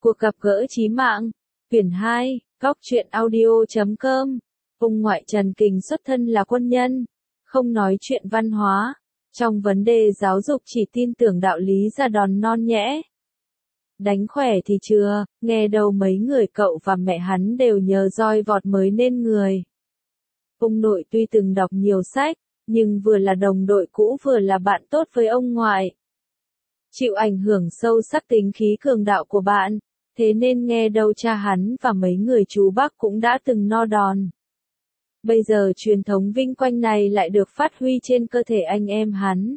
Cuộc gặp gỡ chí mạng. Quyển 2, Góc truyện audio.com. Ông ngoại Trần Kình xuất thân là quân nhân, không nói chuyện văn hóa. Trong vấn đề giáo dục chỉ tin tưởng đạo lý ra đòn non nhẽ. Đánh khỏe thì chưa, nghe đâu mấy người cậu và mẹ hắn đều nhờ roi vọt mới nên người. Ông nội tuy từng đọc nhiều sách, nhưng vừa là đồng đội cũ vừa là bạn tốt với ông ngoại. Chịu ảnh hưởng sâu sắc tính khí cường đạo của bạn, thế nên nghe đâu cha hắn và mấy người chú bác cũng đã từng no đòn. Bây giờ truyền thống vinh quang này lại được phát huy trên cơ thể anh em hắn.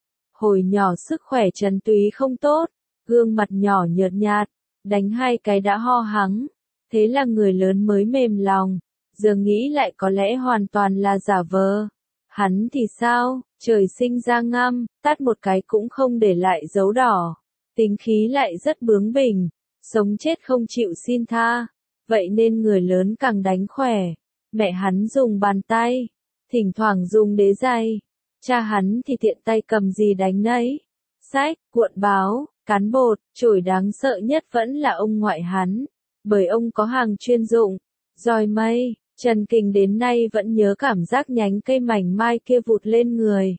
Hồi nhỏ sức khỏe Trần Túy không tốt, gương mặt nhỏ nhợt nhạt, đánh 2 cái đã ho hắng. Thế là người lớn mới mềm lòng, giờ nghĩ lại có lẽ hoàn toàn là giả vờ. Hắn thì sao, trời sinh ra ngăm, tát một cái cũng không để lại dấu đỏ. Tính khí lại rất bướng bỉnh, sống chết không chịu xin tha. Vậy nên người lớn càng đánh khỏe. Mẹ hắn dùng bàn tay, thỉnh thoảng dùng đế giày. Cha hắn thì tiện tay cầm gì đánh nấy. Sách, cuộn báo, cán bột, chổi đáng sợ nhất vẫn là ông ngoại hắn. Bởi ông có hàng chuyên dụng, roi mây. Trần Kình đến nay vẫn nhớ cảm giác nhánh cây mảnh mai kia vụt lên người.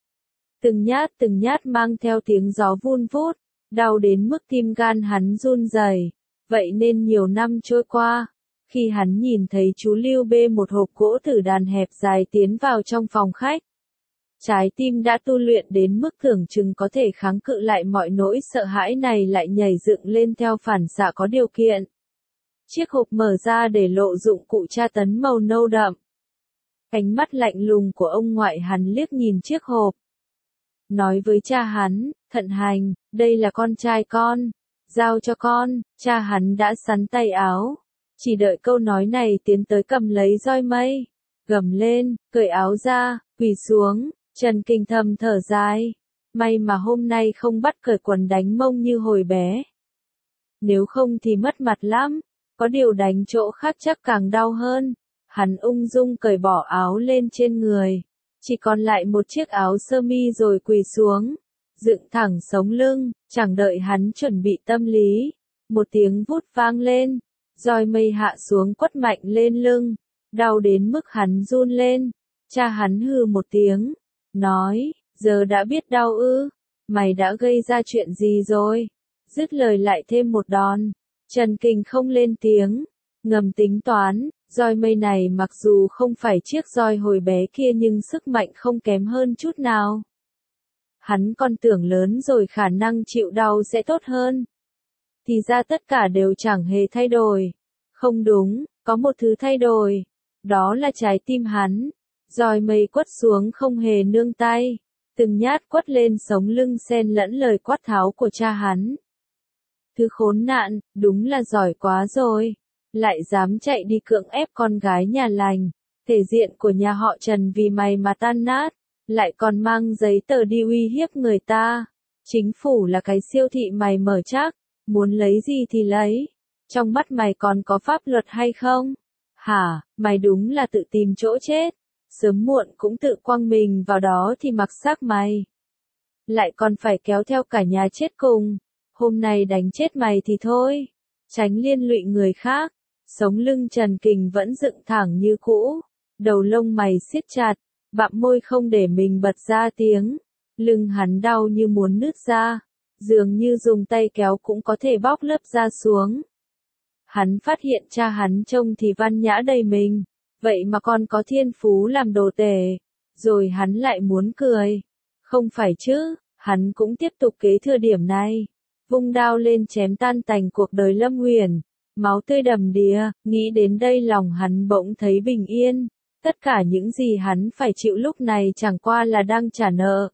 Từng nhát mang theo tiếng gió vun vút, đau đến mức tim gan hắn run rẩy. Vậy nên nhiều năm trôi qua, khi hắn nhìn thấy chú Lưu bê một hộp gỗ tử đàn hẹp dài tiến vào trong phòng khách, trái tim đã tu luyện đến mức tưởng chừng có thể kháng cự lại mọi nỗi sợ hãi này lại nhảy dựng lên theo phản xạ có điều kiện. Chiếc hộp mở ra để lộ dụng cụ tra tấn màu nâu đậm. Ánh mắt lạnh lùng của ông ngoại hắn liếc nhìn chiếc hộp. Nói với cha hắn, Thận Hành, đây là con trai con. Giao cho con, cha hắn đã sắn tay áo. Chỉ đợi câu nói này tiến tới cầm lấy roi mây. Gầm lên, cởi áo ra, quỳ xuống, Trần Kình thầm thở dài. May mà hôm nay không bắt cởi quần đánh mông như hồi bé. Nếu không thì mất mặt lắm. Có điều đánh chỗ khác chắc càng đau hơn. Hắn ung dung cởi bỏ áo lên trên người. Chỉ còn lại một chiếc áo sơ mi rồi quỳ xuống. Dựng thẳng sống lưng, chẳng đợi hắn chuẩn bị tâm lý. Một tiếng vút vang lên. Roi mây hạ xuống quất mạnh lên lưng. Đau đến mức hắn run lên. Cha hắn hừ một tiếng. Nói, giờ đã biết đau ư. Mày đã gây ra chuyện gì rồi? Dứt lời lại thêm một đòn. Trần Kình không lên tiếng, ngầm tính toán, roi mây này mặc dù không phải chiếc roi hồi bé kia nhưng sức mạnh không kém hơn chút nào. Hắn còn tưởng lớn rồi khả năng chịu đau sẽ tốt hơn. Thì ra tất cả đều chẳng hề thay đổi. Không đúng, có một thứ thay đổi. Đó là trái tim hắn. Roi mây quất xuống không hề nương tay. Từng nhát quất lên sống lưng xen lẫn lời quát tháo của cha hắn. Thứ khốn nạn, đúng là giỏi quá rồi. Lại dám chạy đi cưỡng ép con gái nhà lành. Thể diện của nhà họ Trần vì mày mà tan nát. Lại còn mang giấy tờ đi uy hiếp người ta. Chính phủ là cái siêu thị mày mở chắc. Muốn lấy gì thì lấy. Trong mắt mày còn có pháp luật hay không? Hả, mày đúng là tự tìm chỗ chết. Sớm muộn cũng tự quăng mình vào đó thì mặc xác mày. Lại còn phải kéo theo cả nhà chết cùng. Hôm nay đánh chết mày thì thôi, tránh liên lụy người khác. Sống lưng Trần Kình vẫn dựng thẳng như cũ, đầu lông mày siết chặt, bặm môi không để mình bật ra tiếng. Lưng hắn đau như muốn nứt ra, dường như dùng tay kéo cũng có thể bóc lớp da xuống. Hắn phát hiện cha hắn trông thì văn nhã đầy mình, vậy mà còn có thiên phú làm đồ tể. Rồi hắn lại muốn cười. Không phải chứ, hắn cũng tiếp tục kế thừa điểm này. Vung đao lên chém tan tành cuộc đời Lâm Nguyền, máu tươi đầm đìa. Nghĩ đến đây lòng hắn bỗng thấy bình yên. Tất cả những gì hắn phải chịu lúc này chẳng qua là đang trả nợ.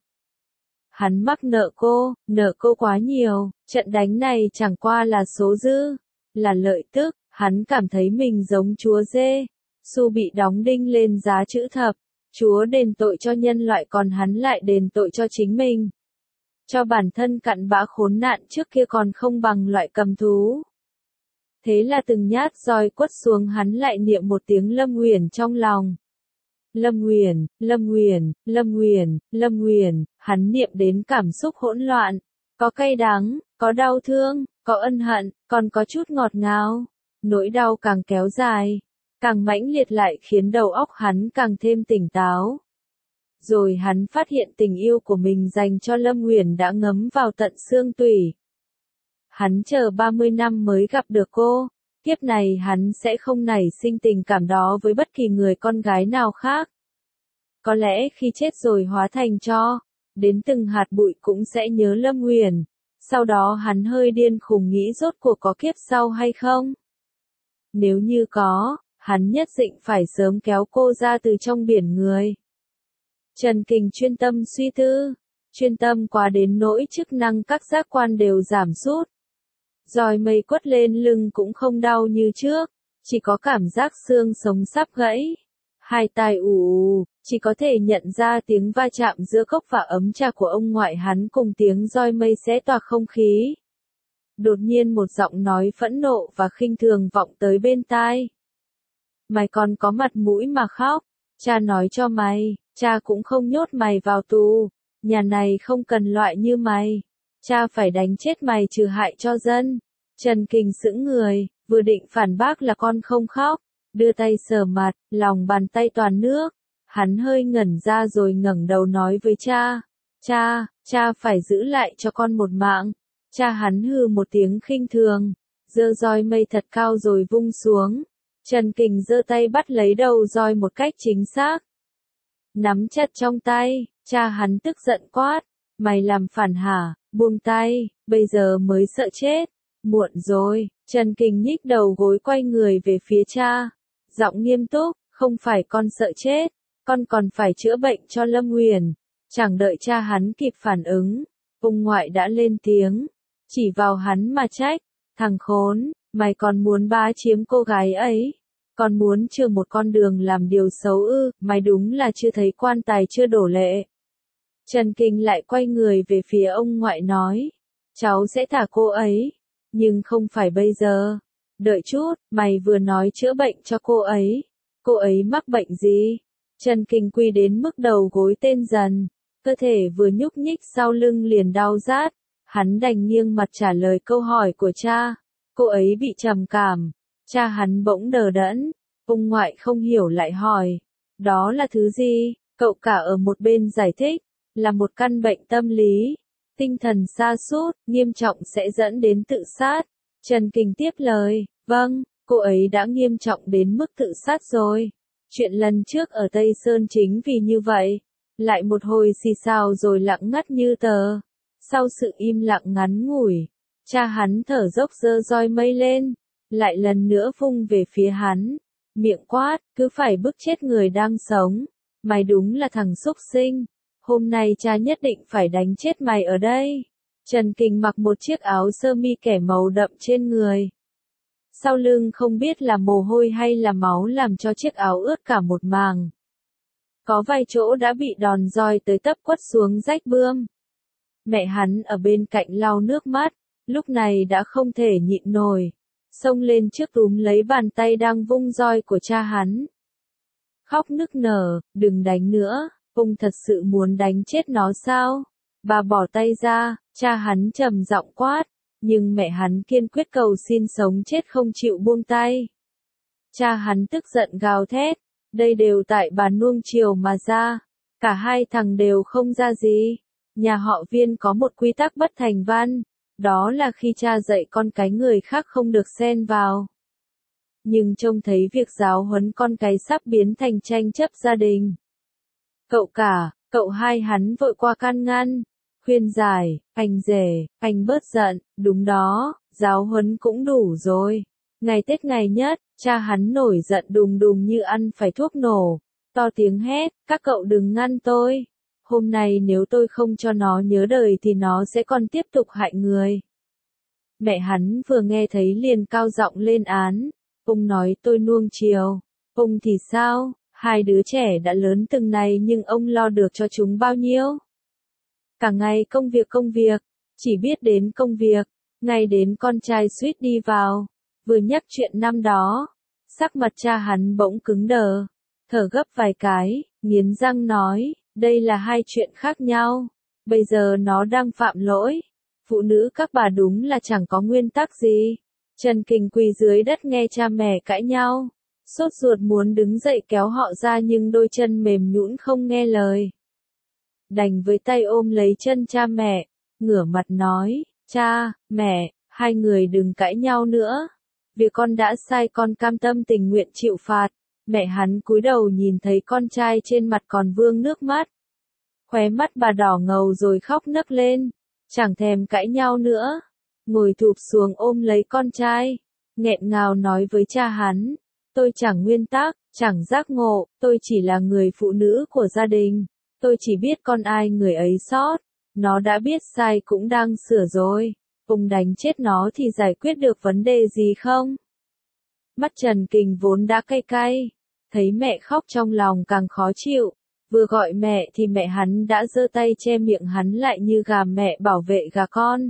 Hắn mắc nợ cô quá nhiều. Trận đánh này chẳng qua là số dư, là lợi tức. Hắn cảm thấy mình giống chúa dê, Su bị đóng đinh lên giá chữ thập. Chúa đền tội cho nhân loại còn hắn lại đền tội cho chính mình. Cho bản thân cặn bã khốn nạn trước kia còn không bằng loại cầm thú. Thế là từng nhát roi quất xuống hắn lại niệm một tiếng Lâm Nguyền trong lòng. Lâm Nguyền, Lâm Nguyền, Lâm Nguyền, Lâm Nguyền, hắn niệm đến cảm xúc hỗn loạn. Có cay đắng, có đau thương, có ân hận, còn có chút ngọt ngào. Nỗi đau càng kéo dài, càng mãnh liệt lại khiến đầu óc hắn càng thêm tỉnh táo. Rồi hắn phát hiện tình yêu của mình dành cho Lâm Uyển đã ngấm vào tận xương tủy. Hắn chờ 30 năm mới gặp được cô, kiếp này hắn sẽ không nảy sinh tình cảm đó với bất kỳ người con gái nào khác. Có lẽ khi chết rồi hóa thành tro, đến từng hạt bụi cũng sẽ nhớ Lâm Uyển. Sau đó hắn hơi điên khùng nghĩ rốt cuộc có kiếp sau hay không? Nếu như có, hắn nhất định phải sớm kéo cô ra từ trong biển người. Trần Kình chuyên tâm suy tư, chuyên tâm quá đến nỗi chức năng các giác quan đều giảm sút. Roi mây quất lên lưng cũng không đau như trước, chỉ có cảm giác xương sống sắp gãy. Hai tai ù, chỉ có thể nhận ra tiếng va chạm giữa cốc và ấm trà của ông ngoại hắn cùng tiếng roi mây xé toạc không khí. Đột nhiên một giọng nói phẫn nộ và khinh thường vọng tới bên tai. Mày còn có mặt mũi mà khóc, cha nói cho mày, cha cũng không nhốt mày vào tù, nhà này không cần loại như mày, cha phải đánh chết mày trừ hại cho dân. Trần Kình sững người, vừa định phản bác là con không khóc, đưa tay sờ mặt, lòng bàn tay toàn nước, hắn hơi ngẩn ra rồi ngẩng đầu nói với cha, cha phải giữ lại cho con một mạng. Cha hắn hừ một tiếng khinh thường, giơ roi mây thật cao rồi vung xuống. Trần Kình giơ tay bắt lấy đầu roi một cách chính xác. Nắm chặt trong tay, cha hắn tức giận quát, mày làm phản hả, buông tay, bây giờ mới sợ chết. Muộn rồi, Trần Kình nhích đầu gối quay người về phía cha, giọng nghiêm túc, không phải con sợ chết, con còn phải chữa bệnh cho Lâm Uyển. Chẳng đợi cha hắn kịp phản ứng, ông ngoại đã lên tiếng, chỉ vào hắn mà trách, thằng khốn, mày còn muốn bá chiếm cô gái ấy, còn muốn chừa một con đường làm điều xấu ư, mày đúng là chưa thấy quan tài chưa đổ lệ. Trần Kình lại quay người về phía ông ngoại nói, cháu sẽ thả cô ấy, nhưng không phải bây giờ. Đợi chút, mày vừa nói chữa bệnh cho cô ấy mắc bệnh gì? Trần Kình quy đến mức đầu gối tê dần, cơ thể vừa nhúc nhích sau lưng liền đau rát, hắn đành nghiêng mặt trả lời câu hỏi của cha, cô ấy bị trầm cảm. Cha hắn bỗng đờ đẫn, ông ngoại không hiểu lại hỏi, đó là thứ gì? Cậu cả ở một bên giải thích, là một căn bệnh tâm lý, tinh thần sa sút nghiêm trọng sẽ dẫn đến tự sát. Trần Kình tiếp lời, vâng, cô ấy đã nghiêm trọng đến mức tự sát rồi. Chuyện lần trước ở Tây Sơn chính vì như vậy. Lại một hồi xì xào rồi lặng ngắt như tờ. Sau sự im lặng ngắn ngủi, cha hắn thở dốc giơ roi mây lên, lại lần nữa vung về phía hắn, miệng quát, cứ phải bức chết người đang sống. Mày đúng là thằng xúc sinh. Hôm nay cha nhất định phải đánh chết mày ở đây. Trần Kình mặc một chiếc áo sơ mi kẻ màu đậm trên người. Sau lưng không biết là mồ hôi hay là máu làm cho chiếc áo ướt cả một màng. Có vài chỗ đã bị đòn roi tới tấp quất xuống rách bươm. Mẹ hắn ở bên cạnh lau nước mắt, lúc này đã không thể nhịn nổi, xông lên trước túm lấy bàn tay đang vung roi của cha hắn. Khóc nức nở, đừng đánh nữa, ông thật sự muốn đánh chết nó sao? Bà bỏ tay ra, cha hắn trầm giọng quát, nhưng mẹ hắn kiên quyết cầu xin sống chết không chịu buông tay. Cha hắn tức giận gào thét, đây đều tại bà nuông chiều mà ra, cả hai thằng đều không ra gì. Nhà họ Viên có một quy tắc bất thành văn, đó là khi cha dạy con cái người khác không được xen vào. Nhưng trông thấy việc giáo huấn con cái sắp biến thành tranh chấp gia đình. Cậu cả, cậu hai hắn vội qua can ngăn, khuyên giải, anh rể, anh bớt giận, đúng đó, giáo huấn cũng đủ rồi. Ngày Tết ngày nhất, cha hắn nổi giận đùng đùng như ăn phải thuốc nổ, to tiếng hét, các cậu đừng ngăn tôi. Hôm nay nếu tôi không cho nó nhớ đời thì nó sẽ còn tiếp tục hại người. Mẹ hắn vừa nghe thấy liền cao giọng lên án, ông nói tôi nuông chiều, ông thì sao, hai đứa trẻ đã lớn từng này nhưng ông lo được cho chúng bao nhiêu? Cả ngày công việc, chỉ biết đến công việc, ngay đến con trai suýt đi vào, vừa nhắc chuyện năm đó, sắc mặt cha hắn bỗng cứng đờ, thở gấp vài cái, nghiến răng nói, đây là hai chuyện khác nhau, bây giờ nó đang phạm lỗi, Phụ nữ các bà đúng là chẳng có nguyên tắc gì. Trần Kình quỳ dưới đất nghe cha mẹ cãi nhau. Sốt ruột muốn đứng dậy kéo họ ra nhưng đôi chân mềm nhũn không nghe lời. Đành với tay ôm lấy chân cha mẹ, ngửa mặt nói, cha, mẹ, hai người đừng cãi nhau nữa. Việc con đã sai con cam tâm tình nguyện chịu phạt. Mẹ hắn cúi đầu nhìn thấy con trai trên mặt còn vương nước mắt. Khóe mắt bà đỏ ngầu rồi khóc nấc lên. Chẳng thèm cãi nhau nữa. Ngồi thụp xuống ôm lấy con trai. Nghẹn ngào nói với cha hắn. Tôi chẳng nguyên tắc, chẳng giác ngộ, tôi chỉ là người phụ nữ của gia đình. Tôi chỉ biết con ai người ấy sót. Nó đã biết sai cũng đang sửa rồi. Ông đánh chết nó thì giải quyết được vấn đề gì không? Mắt Trần Kình vốn đã cay cay. Thấy mẹ khóc trong lòng càng khó chịu. Vừa gọi mẹ thì mẹ hắn đã giơ tay che miệng hắn lại như gà mẹ bảo vệ gà con.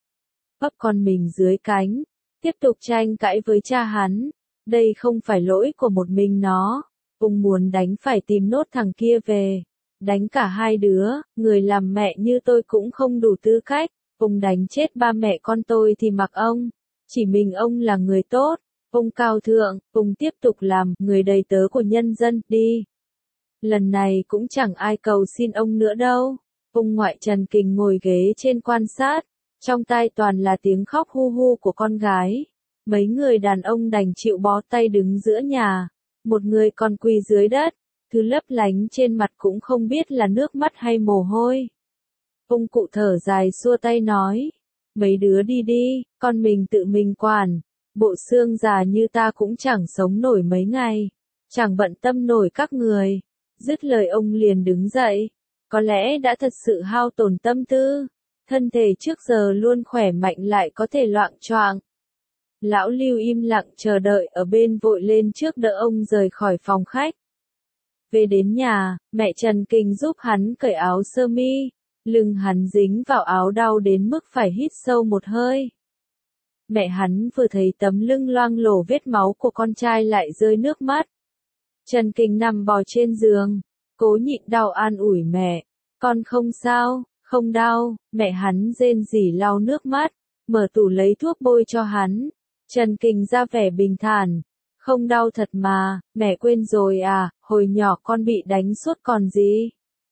Ấp con mình dưới cánh. Tiếp tục tranh cãi với cha hắn. Đây không phải lỗi của một mình nó. Ông muốn đánh phải tìm nốt thằng kia về. Đánh cả hai đứa, người làm mẹ như tôi cũng không đủ tư cách. Ông đánh chết ba mẹ con tôi thì mặc ông. Chỉ mình ông là người tốt. Ông cao thượng, ông tiếp tục làm người đầy tớ của nhân dân, đi. Lần này cũng chẳng ai cầu xin ông nữa đâu. Ông ngoại Trần Kình ngồi ghế trên quan sát. Trong tai toàn là tiếng khóc hu hu của con gái. Mấy người đàn ông đành chịu bó tay đứng giữa nhà. Một người còn quỳ dưới đất. Thứ lấp lánh trên mặt cũng không biết là nước mắt hay mồ hôi. Ông cụ thở dài xua tay nói. Mấy đứa đi đi, con mình tự mình quản. Bộ xương già như ta cũng chẳng sống nổi mấy ngày. Chẳng bận tâm nổi các người. Dứt lời ông liền đứng dậy. Có lẽ đã thật sự hao tổn tâm tư. Thân thể trước giờ luôn khỏe mạnh lại có thể loạng choạng. Lão Lưu im lặng chờ đợi ở bên vội lên trước đỡ ông rời khỏi phòng khách. Về đến nhà, mẹ Trần Kình giúp hắn cởi áo sơ mi. Lưng hắn dính vào áo đau đến mức phải hít sâu một hơi. Mẹ hắn vừa thấy tấm lưng loang lổ vết máu của con trai lại rơi nước mắt. Trần Kình nằm bò trên giường, cố nhịn đau an ủi mẹ. Con không sao, không đau. Mẹ hắn rên rỉ lau nước mắt, mở tủ lấy thuốc bôi cho hắn. Trần Kình ra vẻ bình thản. Không đau thật mà, mẹ quên rồi à, hồi nhỏ con bị đánh suốt còn gì.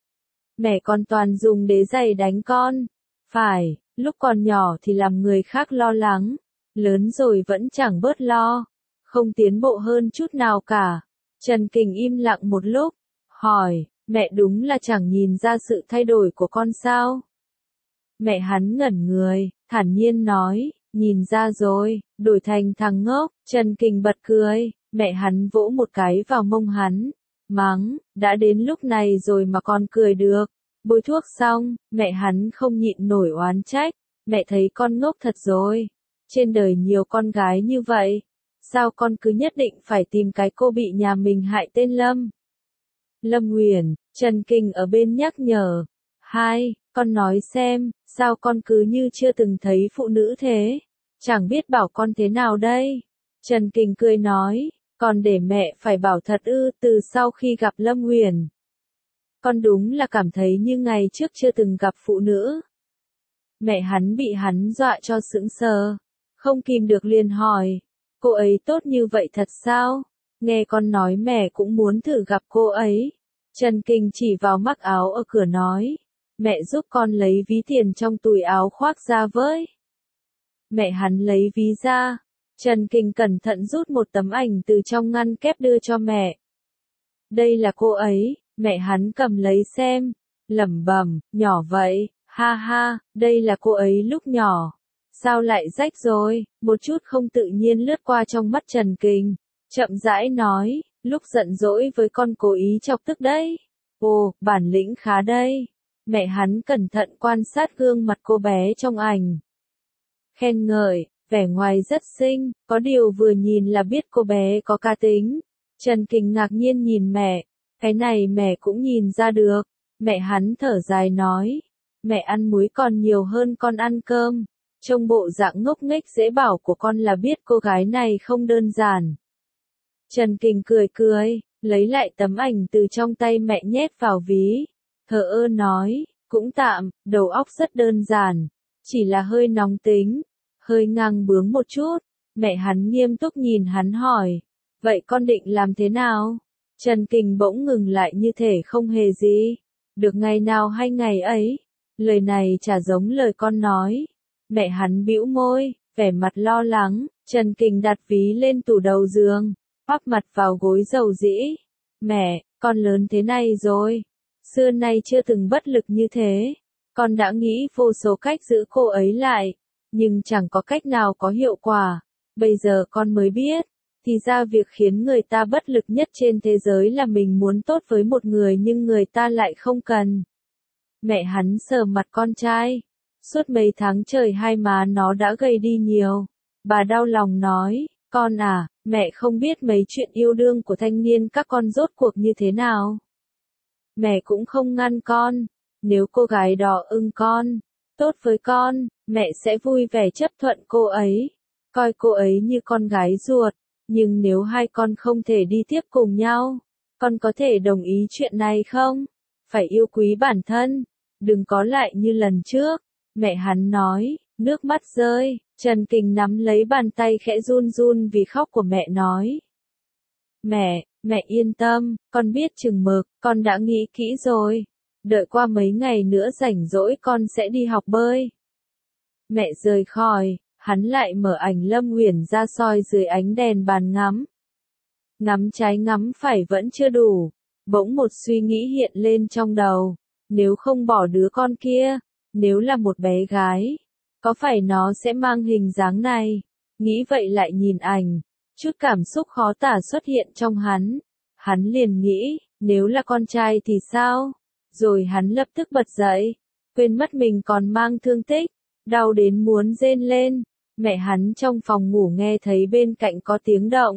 Mẹ con toàn dùng đế giày đánh con. Phải, lúc còn nhỏ thì làm người khác lo lắng. Lớn rồi vẫn chẳng bớt lo. Không tiến bộ hơn chút nào cả. Trần Kình im lặng một lúc. Hỏi, mẹ đúng là chẳng nhìn ra sự thay đổi của con sao? Mẹ hắn ngẩn người, thản nhiên nói, nhìn ra rồi, đổi thành thằng ngốc. Trần Kình bật cười, mẹ hắn vỗ một cái vào mông hắn. Mắng, đã đến lúc này rồi mà con cười được. Bôi thuốc xong, mẹ hắn không nhịn nổi oán trách. Mẹ thấy con ngốc thật rồi. Trên đời nhiều con gái như vậy. Sao con cứ nhất định phải tìm cái cô bị nhà mình hại tên Lâm? Lâm Nguyền, Trần Kình ở bên nhắc nhở. Hai, con nói xem, sao con cứ như chưa từng thấy phụ nữ thế? Chẳng biết bảo con thế nào đây? Trần Kình cười nói, còn để mẹ phải bảo thật ư, từ sau khi gặp Lâm Nguyền. Con đúng là cảm thấy như ngày trước chưa từng gặp phụ nữ. Mẹ hắn bị hắn dọa cho sững sờ. Không kìm được liền hỏi, cô ấy tốt như vậy thật sao? Nghe con nói mẹ cũng muốn thử gặp cô ấy. Trần Kình chỉ vào mắc áo ở cửa nói, mẹ giúp con lấy ví tiền trong túi áo khoác ra với. Mẹ hắn lấy ví ra. Trần Kình cẩn thận rút một tấm ảnh từ trong ngăn kép đưa cho mẹ. Đây là cô ấy. Mẹ hắn cầm lấy xem. Lẩm bẩm, nhỏ vậy, ha ha, đây là cô ấy lúc nhỏ. Sao lại rách rồi? Một chút không tự nhiên lướt qua trong mắt Trần Kình. Chậm rãi nói, lúc giận dỗi với con cố ý chọc tức đấy. Ồ, bản lĩnh khá đây. Mẹ hắn cẩn thận quan sát gương mặt cô bé trong ảnh. Khen ngợi, vẻ ngoài rất xinh, có điều vừa nhìn là biết cô bé có cá tính. Trần Kình ngạc nhiên nhìn mẹ. Cái này mẹ cũng nhìn ra được. Mẹ hắn thở dài nói. Mẹ ăn muối còn nhiều hơn con ăn cơm. Trông bộ dạng ngốc nghếch dễ bảo của con là biết cô gái này không đơn giản. Trần Kình cười cười, lấy lại tấm ảnh từ trong tay mẹ nhét vào ví. Thờ ơ nói, cũng tạm, đầu óc rất đơn giản. chỉ là hơi nóng tính, hơi ngang bướng một chút. Mẹ hắn nghiêm túc nhìn hắn hỏi, vậy con định làm thế nào? Trần Kình bỗng ngừng lại như thể không hề gì. Được ngày nào hay ngày ấy. Lời này chả giống lời con nói. Mẹ hắn bĩu môi, vẻ mặt lo lắng. Trần Kình đặt ví lên tủ đầu giường, bắp mặt vào gối dầu dĩ. Mẹ, con lớn thế này rồi. Xưa nay chưa từng bất lực như thế. Con đã nghĩ vô số cách giữ cô ấy lại, nhưng chẳng có cách nào có hiệu quả. Bây giờ con mới biết, thì ra việc khiến người ta bất lực nhất trên thế giới là mình muốn tốt với một người nhưng người ta lại không cần. Mẹ hắn sờ mặt con trai. Suốt mấy tháng trời hai má nó đã gầy đi nhiều. Bà đau lòng nói, con à, mẹ không biết mấy chuyện yêu đương của thanh niên các con rốt cuộc như thế nào. Mẹ cũng không ngăn con. Nếu cô gái đó ưng con, tốt với con, mẹ sẽ vui vẻ chấp thuận cô ấy, coi cô ấy như con gái ruột. Nhưng nếu hai con không thể đi tiếp cùng nhau, con có thể đồng ý chuyện này không? Phải yêu quý bản thân, đừng có lại như lần trước. Mẹ hắn nói, nước mắt rơi. Trần Kình nắm lấy bàn tay khẽ run run vì khóc của mẹ nói. Mẹ yên tâm, con biết chừng mực, con đã nghĩ kỹ rồi. Đợi qua mấy ngày nữa rảnh rỗi con sẽ đi học bơi. Mẹ rời khỏi, hắn lại mở ảnh Lâm Uyển ra soi dưới ánh đèn bàn ngắm. Ngắm trái ngắm phải vẫn chưa đủ. Bỗng một suy nghĩ hiện lên trong đầu. Nếu không bỏ đứa con kia, nếu là một bé gái, có phải nó sẽ mang hình dáng này? Nghĩ vậy lại nhìn ảnh, chút cảm xúc khó tả xuất hiện trong hắn. Hắn liền nghĩ, nếu là con trai thì sao? Rồi hắn lập tức bật dậy, quên mất mình còn mang thương tích, đau đến muốn rên lên. Mẹ hắn trong phòng ngủ nghe thấy bên cạnh có tiếng động.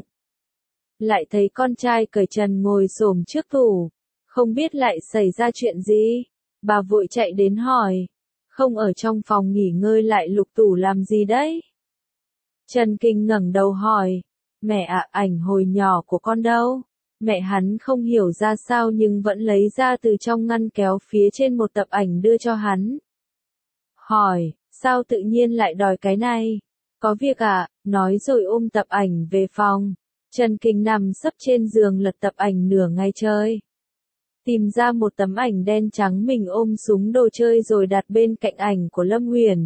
Lại thấy con trai cởi trần ngồi xổm trước tủ, không biết lại xảy ra chuyện gì. Bà vội chạy đến hỏi, không ở trong phòng nghỉ ngơi lại lục tủ làm gì đấy? Trần Kình ngẩng đầu hỏi, mẹ ạ, ảnh hồi nhỏ của con đâu? Mẹ hắn không hiểu ra sao nhưng vẫn lấy ra từ trong ngăn kéo phía trên một tập ảnh đưa cho hắn. Hỏi, sao tự nhiên lại đòi cái này? Có việc à? Nói rồi ôm tập ảnh về phòng. Trần Kình nằm sấp trên giường lật tập ảnh nửa ngày trời. Tìm ra một tấm ảnh đen trắng mình ôm súng đồ chơi rồi đặt bên cạnh ảnh của Lâm Uyển.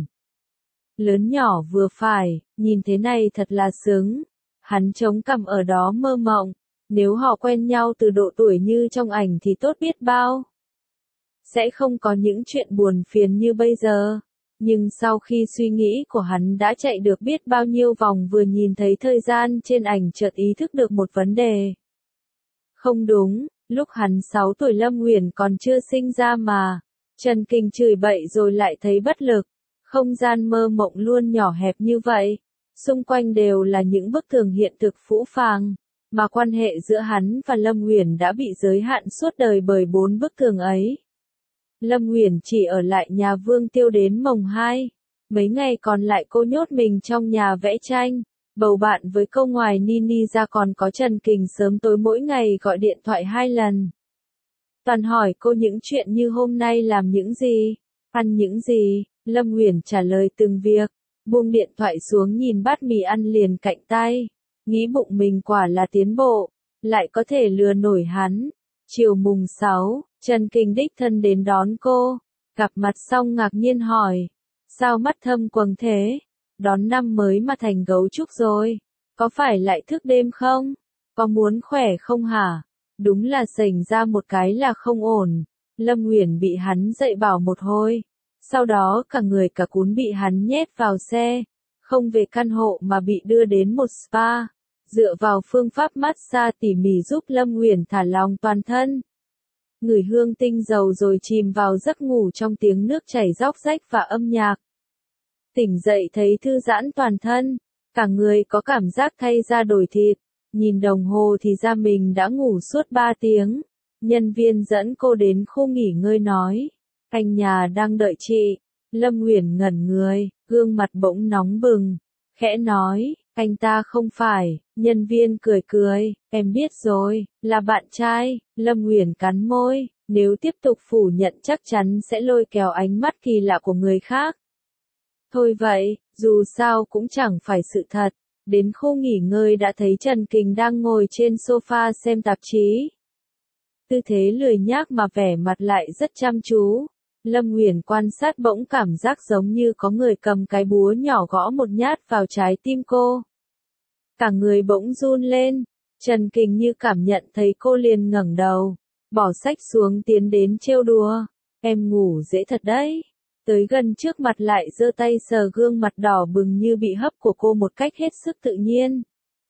Lớn nhỏ vừa phải, nhìn thế này thật là sướng. Hắn chống cằm ở đó mơ mộng. Nếu họ quen nhau từ độ tuổi như trong ảnh thì tốt biết bao. Sẽ không có những chuyện buồn phiền như bây giờ. Nhưng sau khi suy nghĩ của hắn đã chạy được biết bao nhiêu vòng vừa nhìn thấy thời gian trên ảnh chợt ý thức được một vấn đề. Không đúng, lúc hắn 6 tuổi Lâm Uyển còn chưa sinh ra mà. Trần Kình chửi bậy rồi lại thấy bất lực. Không gian mơ mộng luôn nhỏ hẹp như vậy. Xung quanh đều là những bức tường hiện thực phũ phàng. Mà quan hệ giữa hắn và Lâm Uyển đã bị giới hạn suốt đời bởi 4 bức tường ấy. Lâm Uyển chỉ ở lại nhà Vương Tiêu đến mồng 2. Mấy ngày còn lại cô nhốt mình trong nhà vẽ tranh. Bầu bạn với câu ngoài Nini ra còn có Trần Kình sớm tối mỗi ngày gọi điện thoại 2 lần. Toàn hỏi cô những chuyện như hôm nay làm những gì, ăn những gì. Lâm Uyển trả lời từng việc, buông điện thoại xuống nhìn bát mì ăn liền cạnh tay. Nghĩ bụng mình quả là tiến bộ, lại có thể lừa nổi hắn. Chiều mùng 6, Trần Kình đích thân đến đón cô. Gặp mặt xong ngạc nhiên hỏi, sao mắt thâm quầng thế? Đón năm mới mà thành gấu trúc rồi. Có phải lại thức đêm không? Có muốn khỏe không hả? Đúng là sành ra một cái là không ổn. Lâm Uyển bị hắn dạy bảo một hồi. Sau đó cả người cả cún bị hắn nhét vào xe. Không về căn hộ mà bị đưa đến một spa. Dựa vào phương pháp massage tỉ mỉ giúp Lâm Uyển thả lỏng toàn thân. Ngửi hương tinh dầu rồi chìm vào giấc ngủ trong tiếng nước chảy róc rách và âm nhạc. Tỉnh dậy thấy thư giãn toàn thân, cả người có cảm giác thay da đổi thịt. Nhìn đồng hồ thì ra mình đã ngủ suốt 3 tiếng. Nhân viên dẫn cô đến khu nghỉ ngơi nói, anh nhà đang đợi chị. Lâm Uyển ngẩn người, gương mặt bỗng nóng bừng, khẽ nói, anh ta không phải. Nhân viên cười cười, em biết rồi, là bạn trai. Lâm Uyển cắn môi, nếu tiếp tục phủ nhận chắc chắn sẽ lôi kéo ánh mắt kỳ lạ của người khác. Thôi vậy, dù sao cũng chẳng phải sự thật. Đến khu nghỉ ngơi đã thấy Trần Kình đang ngồi trên sofa xem tạp chí. Tư thế lười nhác mà vẻ mặt lại rất chăm chú. Lâm Uyển quan sát bỗng cảm giác giống như có người cầm cái búa nhỏ gõ một nhát vào trái tim cô. Cả người bỗng run lên, Trần Kình như cảm nhận thấy cô liền ngẩng đầu, bỏ sách xuống tiến đến trêu đùa. Em ngủ dễ thật đấy. Tới gần trước mặt lại giơ tay sờ gương mặt đỏ bừng như bị hấp của cô một cách hết sức tự nhiên.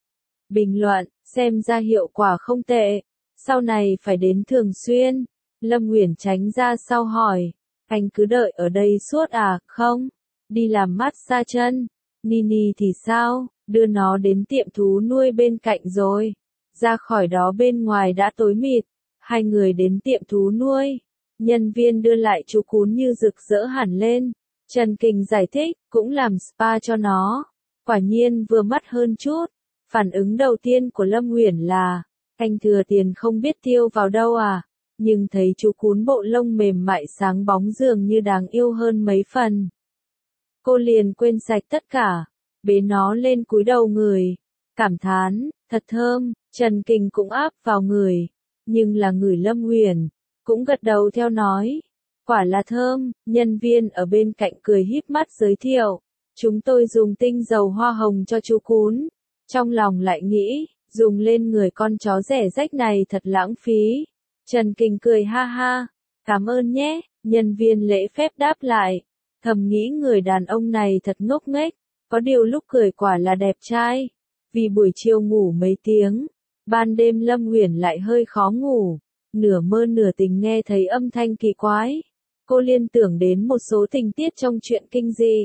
Bình luận, xem ra hiệu quả không tệ. Sau này phải đến thường xuyên. Lâm Uyển tránh ra sau hỏi. Anh cứ đợi ở đây suốt à, không? Đi làm massage chân. Nini thì sao? Đưa nó đến tiệm thú nuôi bên cạnh rồi. Ra khỏi đó bên ngoài đã tối mịt. Hai người đến tiệm thú nuôi. Nhân viên đưa lại chú cún như rực rỡ hẳn lên. Trần Kình giải thích, cũng làm spa cho nó. Quả nhiên vừa mắt hơn chút. Phản ứng đầu tiên của Lâm Uyển là, anh thừa tiền không biết tiêu vào đâu à? Nhưng thấy chú cún bộ lông mềm mại sáng bóng dường như đáng yêu hơn mấy phần. Cô liền quên sạch tất cả, bế nó lên cúi đầu người. Cảm thán, thật thơm, Trần Kình cũng áp vào người. Nhưng là người Lâm Uyển, cũng gật đầu theo nói. Quả là thơm, nhân viên ở bên cạnh cười híp mắt giới thiệu. Chúng tôi dùng tinh dầu hoa hồng cho chú cún. Trong lòng lại nghĩ, dùng lên người con chó rẻ rách này thật lãng phí. Trần Kình cười ha ha, cảm ơn nhé, nhân viên lễ phép đáp lại. Thầm nghĩ người đàn ông này thật ngốc nghếch, có điều lúc cười quả là đẹp trai. Vì buổi chiều ngủ mấy tiếng, ban đêm Lâm Uyển lại hơi khó ngủ, nửa mơ nửa tình nghe thấy âm thanh kỳ quái. Cô liên tưởng đến một số tình tiết trong truyện kinh dị.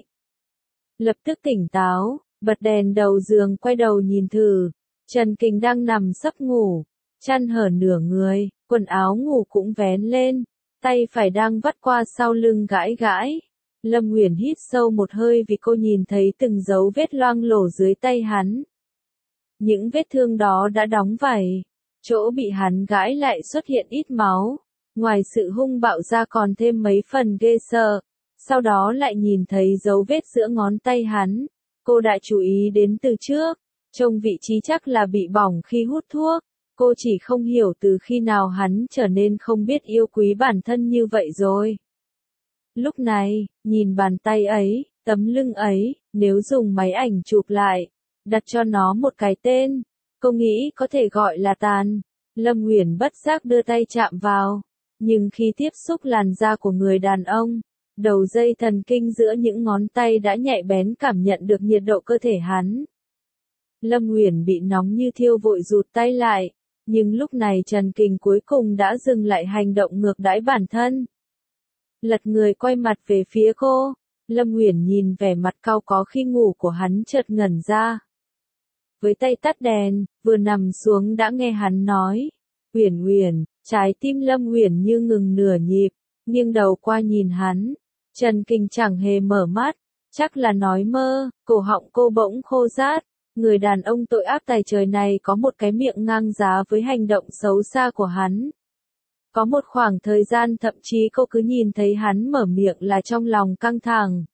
Lập tức tỉnh táo, bật đèn đầu giường quay đầu nhìn thử. Trần Kình đang nằm sấp ngủ, chăn hở nửa người, quần áo ngủ cũng vén lên, tay phải đang vắt qua sau lưng gãi gãi. Lâm Uyển hít sâu một hơi vì cô nhìn thấy từng dấu vết loang lổ dưới tay hắn. Những vết thương đó đã đóng vảy, chỗ bị hắn gãi lại xuất hiện ít máu, ngoài sự hung bạo ra còn thêm mấy phần ghê sợ. Sau đó lại nhìn thấy dấu vết giữa ngón tay hắn, cô đã chú ý đến từ trước, trông vị trí chắc là bị bỏng khi hút thuốc. Cô chỉ không hiểu từ khi nào hắn trở nên không biết yêu quý bản thân như vậy rồi. Lúc này, nhìn bàn tay ấy, tấm lưng ấy, nếu dùng máy ảnh chụp lại, đặt cho nó một cái tên, cô nghĩ có thể gọi là tàn. Lâm Uyển bất giác đưa tay chạm vào, nhưng khi tiếp xúc làn da của người đàn ông, đầu dây thần kinh giữa những ngón tay đã nhạy bén cảm nhận được nhiệt độ cơ thể hắn. Lâm Uyển bị nóng như thiêu vội rụt tay lại, nhưng lúc này Trần Kình cuối cùng đã dừng lại hành động ngược đãi bản thân. Lật người quay mặt về phía cô, Lâm Uyển nhìn vẻ mặt cau có khi ngủ của hắn chợt ngẩn ra. Với tay tắt đèn, vừa nằm xuống đã nghe hắn nói, Uyển Uyển, trái tim Lâm Uyển như ngừng nửa nhịp, nghiêng đầu qua nhìn hắn. Trần Kình chẳng hề mở mắt, chắc là nói mơ, cổ họng cô bỗng khô rát. Người đàn ông tội ác tày trời này có một cái miệng ngang giá với hành động xấu xa của hắn. Có một khoảng thời gian thậm chí cô cứ nhìn thấy hắn mở miệng là trong lòng căng thẳng.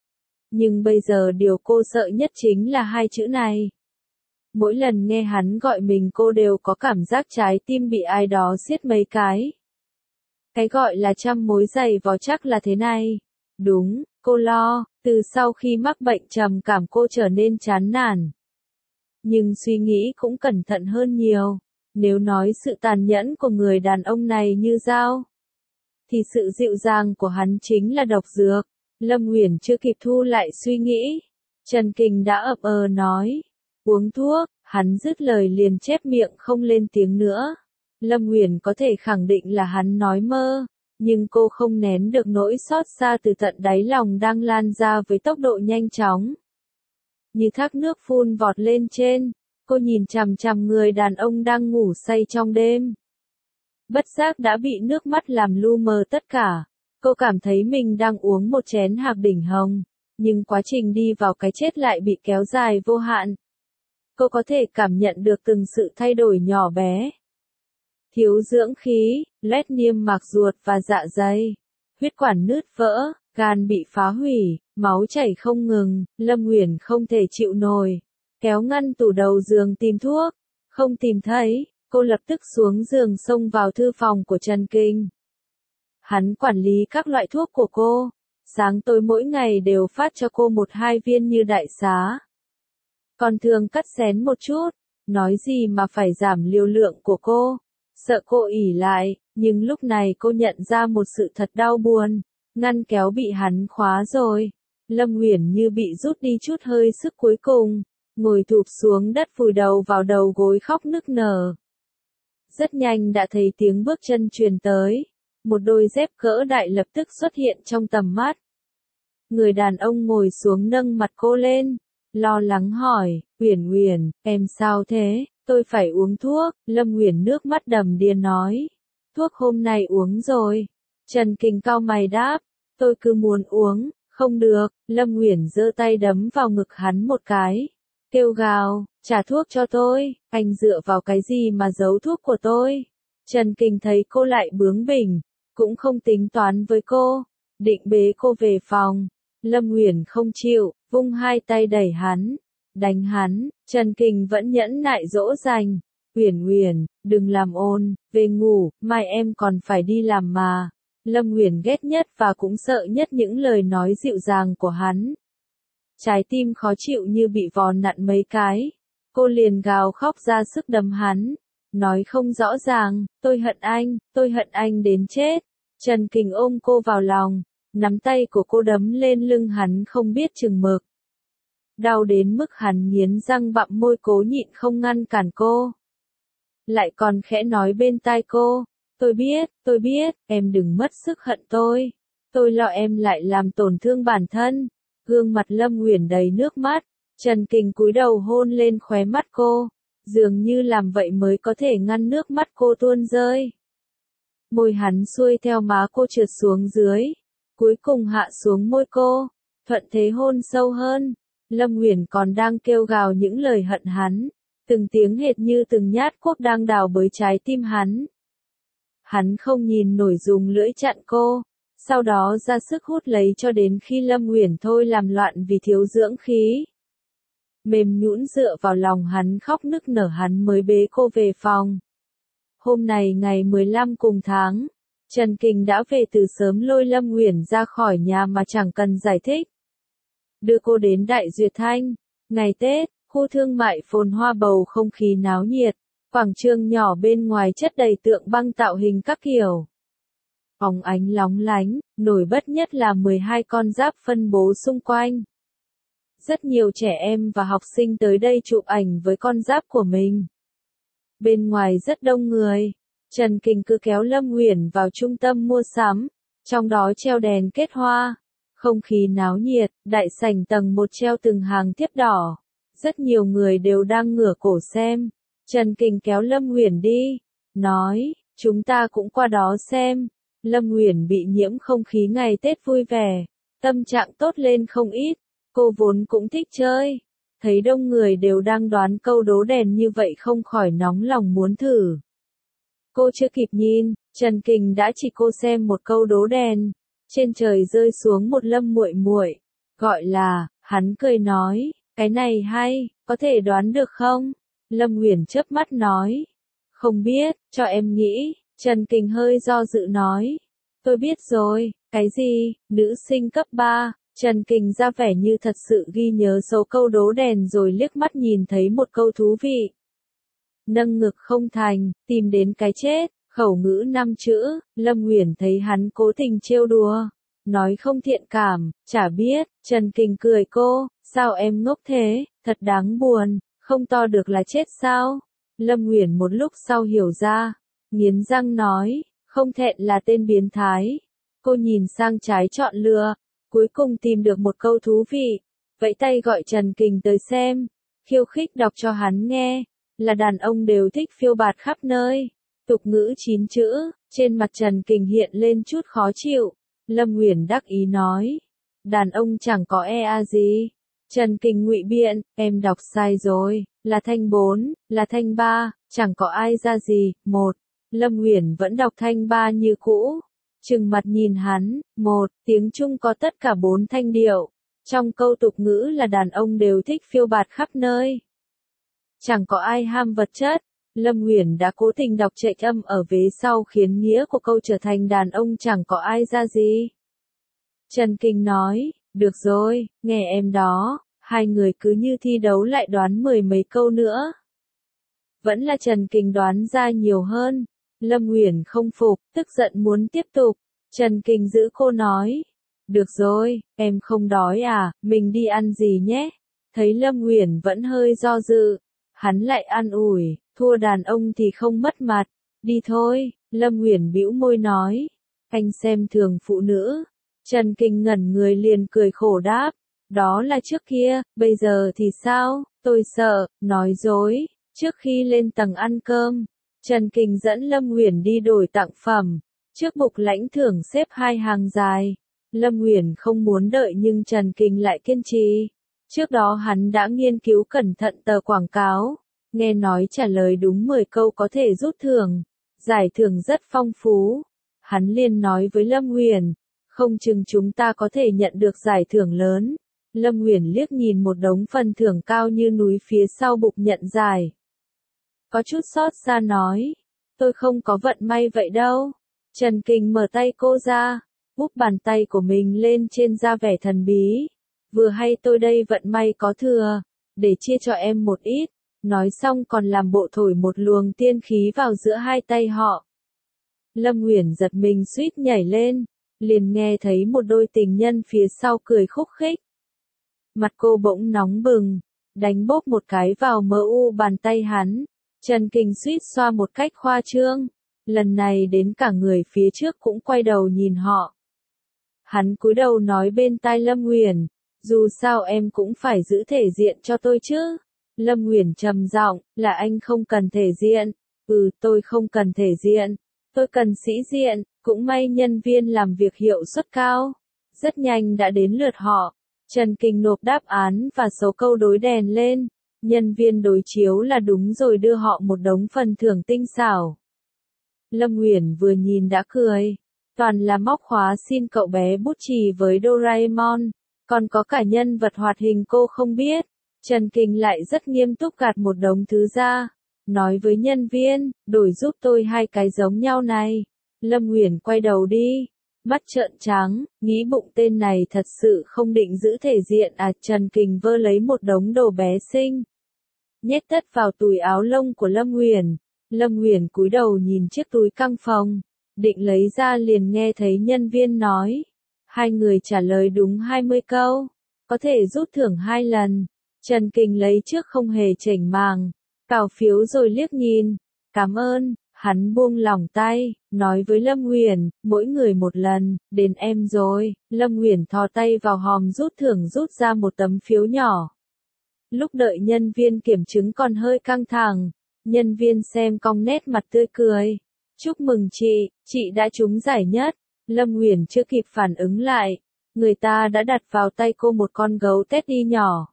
Nhưng bây giờ điều cô sợ nhất chính là hai chữ này. Mỗi lần nghe hắn gọi mình cô đều có cảm giác trái tim bị ai đó siết mấy cái. Cái gọi là trăm mối dày vò chắc là thế này. Đúng, cô lo, từ sau khi mắc bệnh trầm cảm cô trở nên chán nản. Nhưng suy nghĩ cũng cẩn thận hơn nhiều. Nếu nói sự tàn nhẫn của người đàn ông này như dao, thì sự dịu dàng của hắn chính là độc dược. Lâm Uyển chưa kịp thu lại suy nghĩ, Trần Kình đã ậm nói, uống thuốc. Hắn dứt lời liền chép miệng không lên tiếng nữa. Lâm Uyển có thể khẳng định là hắn nói mơ, nhưng cô không nén được nỗi xót xa từ tận đáy lòng đang lan ra với tốc độ nhanh chóng. Như thác nước phun vọt lên trên, cô nhìn chằm chằm người đàn ông đang ngủ say trong đêm. Bất giác đã bị nước mắt làm lu mờ tất cả. Cô cảm thấy mình đang uống một chén hạc đỉnh hồng, nhưng quá trình đi vào cái chết lại bị kéo dài vô hạn. Cô có thể cảm nhận được từng sự thay đổi nhỏ bé. Thiếu dưỡng khí, loét niêm mạc ruột và dạ dày, huyết quản nứt vỡ, gan bị phá hủy, máu chảy không ngừng, Lâm Uyển không thể chịu nổi, kéo ngăn tủ đầu giường tìm thuốc, không tìm thấy, cô lập tức xuống giường xông vào thư phòng của Trần Kinh. Hắn quản lý các loại thuốc của cô, sáng tối mỗi ngày đều phát cho cô 1-2 viên như đại xá. Còn thường cắt xén một chút, nói gì mà phải giảm liều lượng của cô, sợ cô ỷ lại, nhưng lúc này cô nhận ra một sự thật đau buồn, ngăn kéo bị hắn khóa rồi. Lâm Uyển như bị rút đi chút hơi sức cuối cùng, ngồi thụp xuống đất vùi đầu vào đầu gối khóc nức nở. Rất nhanh đã thấy tiếng bước chân truyền tới, một đôi dép cỡ đại lập tức xuất hiện trong tầm mắt. Người đàn ông ngồi xuống nâng mặt cô lên, lo lắng hỏi, Uyển Uyển, em sao thế? Tôi phải uống thuốc, Lâm Uyển nước mắt đầm đìa nói. Thuốc hôm nay uống rồi. Trần Kinh cau mày đáp, tôi cứ muốn uống, không được, Lâm Uyển giơ tay đấm vào ngực hắn một cái. Kêu gào, trả thuốc cho tôi, anh dựa vào cái gì mà giấu thuốc của tôi? Trần Kinh thấy cô lại bướng bỉnh, cũng không tính toán với cô, định bế cô về phòng. Lâm Uyển không chịu, vung hai tay đẩy hắn, đánh hắn. Trần Kinh vẫn nhẫn nại dỗ dành. Uyển Uyển, đừng làm ồn, về ngủ, mai em còn phải đi làm mà. Lâm Uyển ghét nhất và cũng sợ nhất những lời nói dịu dàng của hắn. Trái tim khó chịu như bị vò nặn mấy cái. Cô liền gào khóc ra sức đấm hắn. Nói không rõ ràng, tôi hận anh đến chết. Trần Kinh ôm cô vào lòng, nắm tay của cô đấm lên lưng hắn không biết chừng mực. Đau đến mức hắn nghiến răng bặm môi cố nhịn không ngăn cản cô. Lại còn khẽ nói bên tai cô, tôi biết, em đừng mất sức hận tôi lo em lại làm tổn thương bản thân. Gương mặt Lâm Uyển đầy nước mắt, Trần Kinh cúi đầu hôn lên khóe mắt cô, dường như làm vậy mới có thể ngăn nước mắt cô tuôn rơi. Môi hắn xuôi theo má cô trượt xuống dưới, cuối cùng hạ xuống môi cô, thuận thế hôn sâu hơn. Lâm Uyển còn đang kêu gào những lời hận hắn, từng tiếng hệt như từng nhát cuốc đang đào bới trái tim hắn. Hắn không nhìn nổi dùng lưỡi chặn cô, sau đó ra sức hút lấy cho đến khi Lâm Uyển thôi làm loạn vì thiếu dưỡng khí. Mềm nhũn dựa vào lòng hắn khóc nức nở hắn mới bế cô về phòng. Hôm này ngày 15 cùng tháng, Trần Kinh đã về từ sớm lôi Lâm Uyển ra khỏi nhà mà chẳng cần giải thích. Đưa cô đến Đại Duyệt Thanh. Ngày Tết, khu thương mại phồn hoa bầu không khí náo nhiệt, quảng trường nhỏ bên ngoài chất đầy tượng băng tạo hình các kiểu. Óng ánh lóng lánh, nổi bật nhất là 12 con giáp phân bố xung quanh. Rất nhiều trẻ em và học sinh tới đây chụp ảnh với con giáp của mình. Bên ngoài rất đông người, Trần Kinh cứ kéo Lâm Uyển vào trung tâm mua sắm, trong đó treo đèn kết hoa. Không khí náo nhiệt, đại sảnh tầng 1 treo từng hàng thiếp đỏ. Rất nhiều người đều đang ngửa cổ xem. Trần Kinh kéo Lâm Uyển đi, nói, chúng ta cũng qua đó xem. Lâm Uyển bị nhiễm không khí ngày Tết vui vẻ, tâm trạng tốt lên không ít. Cô vốn cũng thích chơi, thấy đông người đều đang đoán câu đố đèn như vậy không khỏi nóng lòng muốn thử. Cô chưa kịp nhìn, Trần Kinh đã chỉ cô xem một câu đố đèn. Trên trời rơi xuống một Lâm muội muội, gọi là, hắn cười nói, cái này hay, có thể đoán được không? Lâm Uyển chớp mắt nói, không biết, cho em nghĩ. Trần Kinh hơi do dự nói, tôi biết rồi, cái gì? Nữ sinh cấp 3. Trần Kinh ra vẻ như thật sự ghi nhớ số câu đố đèn rồi liếc mắt nhìn thấy một câu thú vị. Nâng ngực không thành, tìm đến cái chết. Khẩu ngữ 5 chữ, Lâm Uyển thấy hắn cố tình trêu đùa, nói không thiện cảm, chả biết. Trần Kinh cười cô, sao em ngốc thế, thật đáng buồn, không to được là chết sao? Lâm Uyển một lúc sau hiểu ra, nghiến răng nói, không thẹn là tên biến thái. Cô nhìn sang trái chọn lựa, cuối cùng tìm được một câu thú vị, vẫy tay gọi Trần Kinh tới xem, khiêu khích đọc cho hắn nghe, là đàn ông đều thích phiêu bạt khắp nơi. Tục ngữ 9 chữ, trên mặt Trần Kinh hiện lên chút khó chịu. Lâm Uyển đắc ý nói, đàn ông chẳng có gì. Trần Kinh ngụy biện, em đọc sai rồi, là thanh 4, là thanh 3, chẳng có ai ra gì. 1. Lâm Uyển vẫn đọc thanh 3 như cũ. trừng mặt nhìn hắn. Một, tiếng Trung có tất cả 4 thanh điệu. Trong câu tục ngữ là đàn ông đều thích phiêu bạt khắp nơi. Chẳng có ai ham vật chất. Lâm Uyển đã cố tình đọc trạch âm ở vế sau khiến nghĩa của câu trở thành đàn ông chẳng có ai ra gì. Trần Kinh nói, được rồi, nghe em đó, hai người cứ như thi đấu lại đoán 10 mấy câu nữa. Vẫn là Trần Kinh đoán ra nhiều hơn. Lâm Uyển không phục, tức giận muốn tiếp tục. Trần Kinh giữ cô nói, được rồi, em không đói à, mình đi ăn gì nhé. Thấy Lâm Uyển vẫn hơi do dự, hắn lại an ủi, thua đàn ông thì không mất mặt, đi thôi. Lâm Uyển bĩu môi nói, anh xem thường phụ nữ. Trần Kinh ngẩn người liền cười khổ đáp, đó là trước kia, bây giờ thì sao, tôi sợ, nói dối. Trước khi lên tầng ăn cơm, Trần Kinh dẫn Lâm Uyển đi đổi tặng phẩm. Trước bục lãnh thưởng xếp 2 hàng dài. Lâm Uyển không muốn đợi nhưng Trần Kinh lại kiên trì. Trước đó hắn đã nghiên cứu cẩn thận tờ quảng cáo. Nghe nói trả lời đúng 10 câu có thể rút thưởng. Giải thưởng rất phong phú. Hắn liền nói với Lâm Uyển, không chừng chúng ta có thể nhận được giải thưởng lớn. Lâm Uyển liếc nhìn một đống phần thưởng cao như núi phía sau bục nhận giải. Có chút xót xa nói, tôi không có vận may vậy đâu. Trần Kinh mở tay cô ra, úp bàn tay của mình lên trên ra vẻ thần bí. Vừa hay tôi đây vận may có thừa, để chia cho em một ít. Nói xong còn làm bộ thổi một luồng tiên khí vào giữa hai tay họ. Lâm Uyển giật mình suýt nhảy lên, liền nghe thấy một đôi tình nhân phía sau cười khúc khích. Mặt cô bỗng nóng bừng, đánh bốp một cái vào mờ u bàn tay hắn. Trần Kinh suýt xoa một cách khoa trương. Lần này đến cả người phía trước cũng quay đầu nhìn họ. Hắn cúi đầu nói bên tai Lâm Uyển, dù sao em cũng phải giữ thể diện cho tôi chứ. Lâm Uyển trầm giọng, là anh không cần thể diện. Tôi không cần thể diện. Tôi cần sĩ diện. Cũng may nhân viên làm việc hiệu suất cao. Rất nhanh đã đến lượt họ. Trần Kinh nộp đáp án và số câu đối đèn lên. Nhân viên đối chiếu là đúng rồi đưa họ một đống phần thưởng tinh xảo. Lâm Uyển vừa nhìn đã cười. Toàn là móc khóa xin cậu bé bút chì với Doraemon. Còn có cả nhân vật hoạt hình cô không biết. Trần Kinh lại rất nghiêm túc gạt một đống thứ ra. Nói với nhân viên, đổi giúp tôi 2 cái giống nhau này. Lâm Uyển quay đầu đi. Mắt trợn trắng, nghĩ bụng tên này thật sự không định giữ thể diện à. Trần Kinh vơ lấy một đống đồ bé xinh. Nhét tất vào túi áo lông của Lâm Uyển. Lâm Uyển cúi đầu nhìn chiếc túi căng phồng. Định lấy ra liền nghe thấy nhân viên nói. 2 người trả lời đúng 20 câu. Có thể rút thưởng 2 lần. Trần Kinh lấy trước không hề chểnh màng. Cào phiếu rồi liếc nhìn. Cảm ơn. Hắn buông lỏng tay, nói với Lâm Uyển, mỗi người một lần, đến em rồi. Lâm Uyển thò tay vào hòm rút thưởng rút ra một tấm phiếu nhỏ. Lúc đợi nhân viên kiểm chứng còn hơi căng thẳng. Nhân viên xem cong nét mặt tươi cười. Chúc mừng chị đã trúng giải nhất. Lâm Uyển chưa kịp phản ứng lại. Người ta đã đặt vào tay cô một con gấu Teddy nhỏ.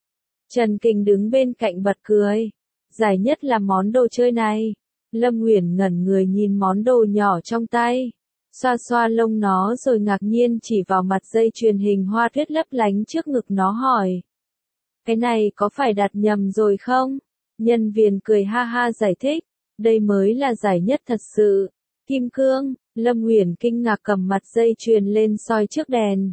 Trần Kinh đứng bên cạnh bật cười. Giải nhất là món đồ chơi này. Lâm Uyển ngẩn người nhìn món đồ nhỏ trong tay. Xoa xoa lông nó rồi ngạc nhiên chỉ vào mặt dây chuyền hình hoa tuyết lấp lánh trước ngực nó hỏi. Cái này có phải đặt nhầm rồi không? Nhân viên cười ha ha giải thích. Đây mới là giải nhất thật sự. Kim cương. Lâm Uyển kinh ngạc cầm mặt dây chuyền lên soi trước đèn.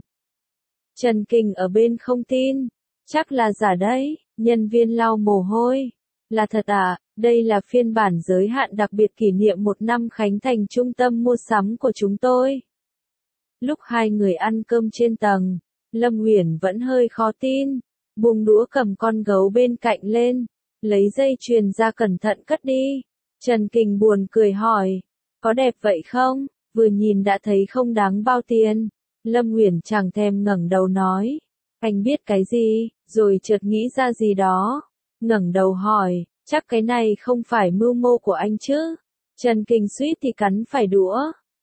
Trần Kinh ở bên không tin. Chắc là giả đấy. Nhân viên lau mồ hôi. Là thật à, đây là phiên bản giới hạn đặc biệt kỷ niệm 1 năm khánh thành trung tâm mua sắm của chúng tôi. Lúc 2 người ăn cơm trên tầng, Lâm Uyển vẫn hơi khó tin. Buông đũa cầm con gấu bên cạnh lên. Lấy dây chuyền ra cẩn thận cất đi. Trần Kinh buồn cười hỏi. Có đẹp vậy không? Vừa nhìn đã thấy không đáng bao tiền. Lâm Uyển chẳng thèm ngẩng đầu nói. Anh biết cái gì? Rồi chợt nghĩ ra gì đó. Ngẩng đầu hỏi. Chắc cái này không phải mưu mô của anh chứ? Trần Kinh suýt thì cắn phải đũa.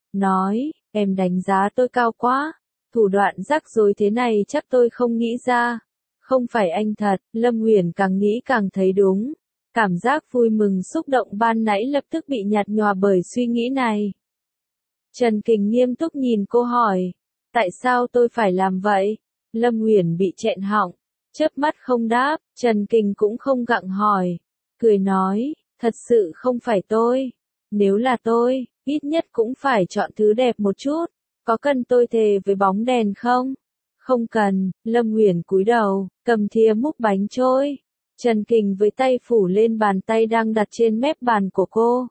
Nói. Em đánh giá tôi cao quá. Thủ đoạn rắc rối thế này chắc tôi không nghĩ ra. Không phải anh thật. Lâm Uyển càng nghĩ càng thấy đúng. Cảm giác vui mừng xúc động ban nãy lập tức bị nhạt nhòa bởi suy nghĩ này. Trần Kình nghiêm túc nhìn cô hỏi. Tại sao tôi phải làm vậy? Lâm Uyển bị nghẹn họng, chớp mắt không đáp, Trần Kình cũng không gặng hỏi. Cười nói, thật sự không phải tôi. Nếu là tôi, ít nhất cũng phải chọn thứ đẹp một chút. Có cần tôi thề với bóng đèn không? Không cần, Lâm Uyển cúi đầu, cầm thìa múc bánh trôi. Trần Kình với tay phủ lên bàn tay đang đặt trên mép bàn của cô.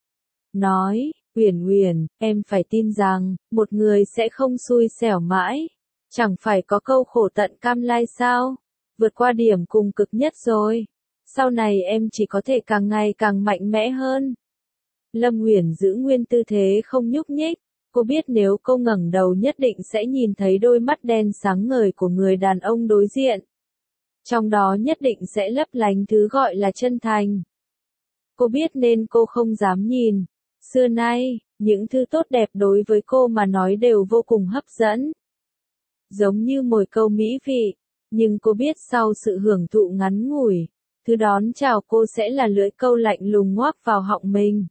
Nói, Uyển Uyển, em phải tin rằng, một người sẽ không xui xẻo mãi. Chẳng phải có câu khổ tận cam lai sao? Vượt qua điểm cùng cực nhất rồi. Sau này em chỉ có thể càng ngày càng mạnh mẽ hơn. Lâm Uyển giữ nguyên tư thế không nhúc nhích. Cô biết nếu cô ngẩng đầu nhất định sẽ nhìn thấy đôi mắt đen sáng ngời của người đàn ông đối diện. Trong đó nhất định sẽ lấp lánh thứ gọi là chân thành. Cô biết nên cô không dám nhìn. Xưa nay, những thứ tốt đẹp đối với cô mà nói đều vô cùng hấp dẫn. Giống như mồi câu mỹ vị. Nhưng cô biết sau sự hưởng thụ ngắn ngủi, thứ đón chào cô sẽ là lưỡi câu lạnh lùng ngoác vào họng mình.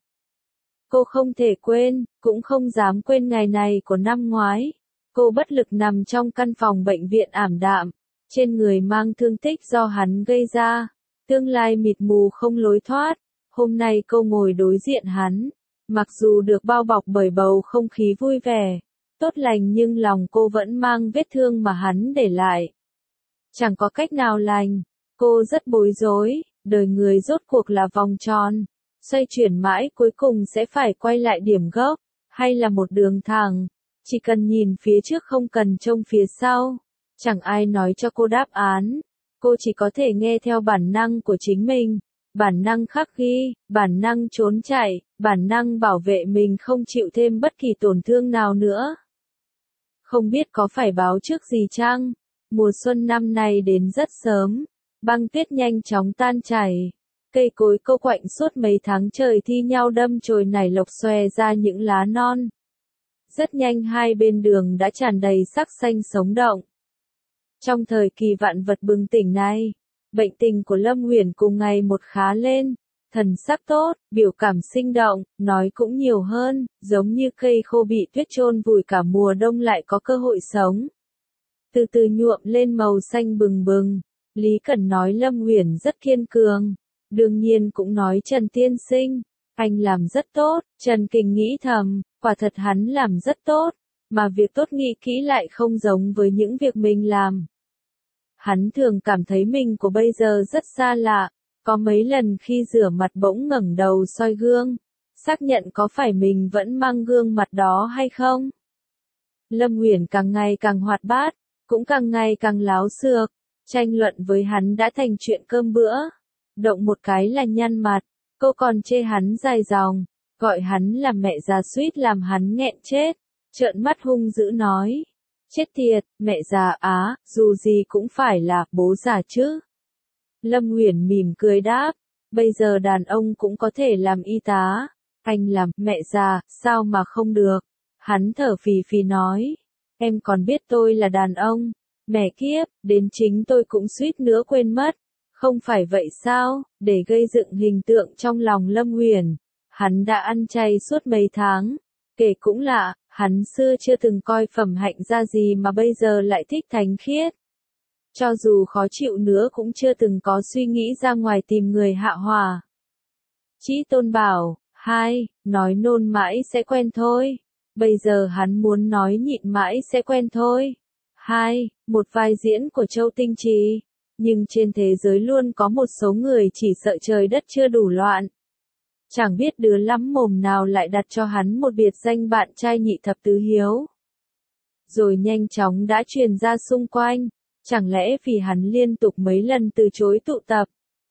Cô không thể quên, cũng không dám quên ngày này của năm ngoái. Cô bất lực nằm trong căn phòng bệnh viện ảm đạm, trên người mang thương tích do hắn gây ra. Tương lai mịt mù không lối thoát. Hôm nay cô ngồi đối diện hắn, mặc dù được bao bọc bởi bầu không khí vui vẻ, tốt lành nhưng lòng cô vẫn mang vết thương mà hắn để lại. Chẳng có cách nào lành. Cô rất bối rối, đời người rốt cuộc là vòng tròn. Xoay chuyển mãi cuối cùng sẽ phải quay lại điểm gốc, hay là một đường thẳng. Chỉ cần nhìn phía trước không cần trông phía sau. Chẳng ai nói cho cô đáp án. Cô chỉ có thể nghe theo bản năng của chính mình. Bản năng khắc ghi, bản năng trốn chạy, bản năng bảo vệ mình không chịu thêm bất kỳ tổn thương nào nữa. Không biết có phải báo trước gì chăng? Mùa xuân năm nay đến rất sớm. Băng tuyết nhanh chóng tan chảy. Cây cối cô quạnh suốt mấy tháng trời thi nhau đâm chồi nảy lộc xòe ra những lá non. Rất nhanh hai bên đường đã tràn đầy sắc xanh sống động. Trong thời kỳ vạn vật bừng tỉnh này, bệnh tình của Lâm Uyển cùng ngày một khá lên. Thần sắc tốt, biểu cảm sinh động, nói cũng nhiều hơn, giống như cây khô bị tuyết chôn vùi cả mùa đông lại có cơ hội sống. Từ từ nhuộm lên màu xanh bừng bừng. Lý Cẩn nói Lâm Uyển rất kiên cường. Đương nhiên cũng nói Trần tiên sinh, anh làm rất tốt. Trần Kình nghĩ thầm, quả thật hắn làm rất tốt, mà việc tốt nghĩ kỹ lại không giống với những việc mình làm. Hắn thường cảm thấy mình của bây giờ rất xa lạ, có mấy lần khi rửa mặt bỗng ngẩng đầu soi gương, xác nhận có phải mình vẫn mang gương mặt đó hay không. Lâm Uyển càng ngày càng hoạt bát, cũng càng ngày càng láo xược, tranh luận với hắn đã thành chuyện cơm bữa. Động một cái là nhăn mặt, cô còn chê hắn dài dòng, gọi hắn là mẹ già suýt làm hắn nghẹn chết, trợn mắt hung dữ nói. Chết tiệt, mẹ già á, dù gì cũng phải là bố già chứ. Lâm Uyển mỉm cười đáp, bây giờ đàn ông cũng có thể làm y tá, anh làm mẹ già, sao mà không được. Hắn thở phì phì nói, em còn biết tôi là đàn ông, mẹ kiếp, đến chính tôi cũng suýt nữa quên mất. Không phải vậy sao, để gây dựng hình tượng trong lòng Lâm Uyển, hắn đã ăn chay suốt mấy tháng. Kể cũng lạ, hắn xưa chưa từng coi phẩm hạnh ra gì mà bây giờ lại thích thánh khiết. Cho dù khó chịu nữa cũng chưa từng có suy nghĩ ra ngoài tìm người hạ hòa. Chí Tôn bảo, nói nôn mãi sẽ quen thôi. Bây giờ hắn muốn nói nhịn mãi sẽ quen thôi. Một vai diễn của Châu Tinh Trì. Nhưng trên thế giới luôn có một số người chỉ sợ trời đất chưa đủ loạn. Chẳng biết đứa lắm mồm nào lại đặt cho hắn một biệt danh bạn trai nhị thập tứ hiếu. Rồi nhanh chóng đã truyền ra xung quanh. Chẳng lẽ vì hắn liên tục mấy lần từ chối tụ tập?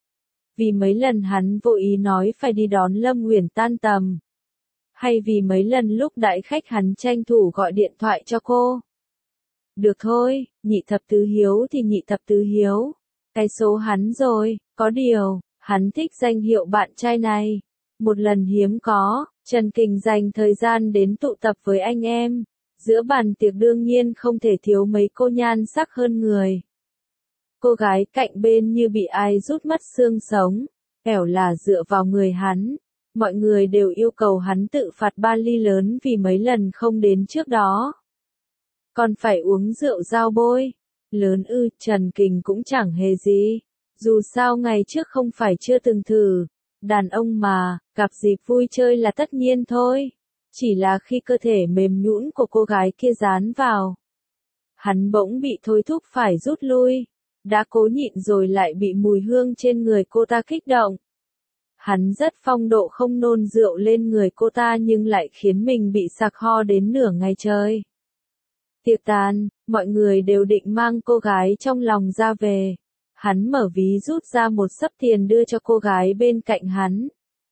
Vì mấy lần hắn vô ý nói phải đi đón Lâm Uyển tan tầm? Hay vì mấy lần lúc đại khách hắn tranh thủ gọi điện thoại cho cô? Được thôi, nhị thập tứ hiếu thì nhị thập tứ hiếu. Cái số hắn rồi, có điều, hắn thích danh hiệu bạn trai này. Một lần hiếm có, Trần Kình dành thời gian đến tụ tập với anh em. Giữa bàn tiệc đương nhiên không thể thiếu mấy cô nhan sắc hơn người. Cô gái cạnh bên như bị ai rút mất xương sống, ẻo là dựa vào người hắn. mọi người đều yêu cầu hắn tự phạt 3 ly lớn vì mấy lần không đến trước đó. Còn phải uống rượu dao bôi. Lớn ư, Trần Kình cũng chẳng hề gì. Dù sao ngày trước không phải chưa từng thử. Đàn ông mà, gặp dịp vui chơi là tất nhiên thôi. Chỉ là khi cơ thể mềm nhũn của cô gái kia dán vào, hắn bỗng bị thôi thúc phải rút lui. Đã cố nhịn rồi lại bị mùi hương trên người cô ta kích động. Hắn rất phong độ không nôn rượu lên người cô ta nhưng lại khiến mình bị sặc ho đến nửa ngày trời. Tiệc tàn, mọi người đều định mang cô gái trong lòng ra về. Hắn mở ví rút ra một xấp tiền đưa cho cô gái bên cạnh hắn.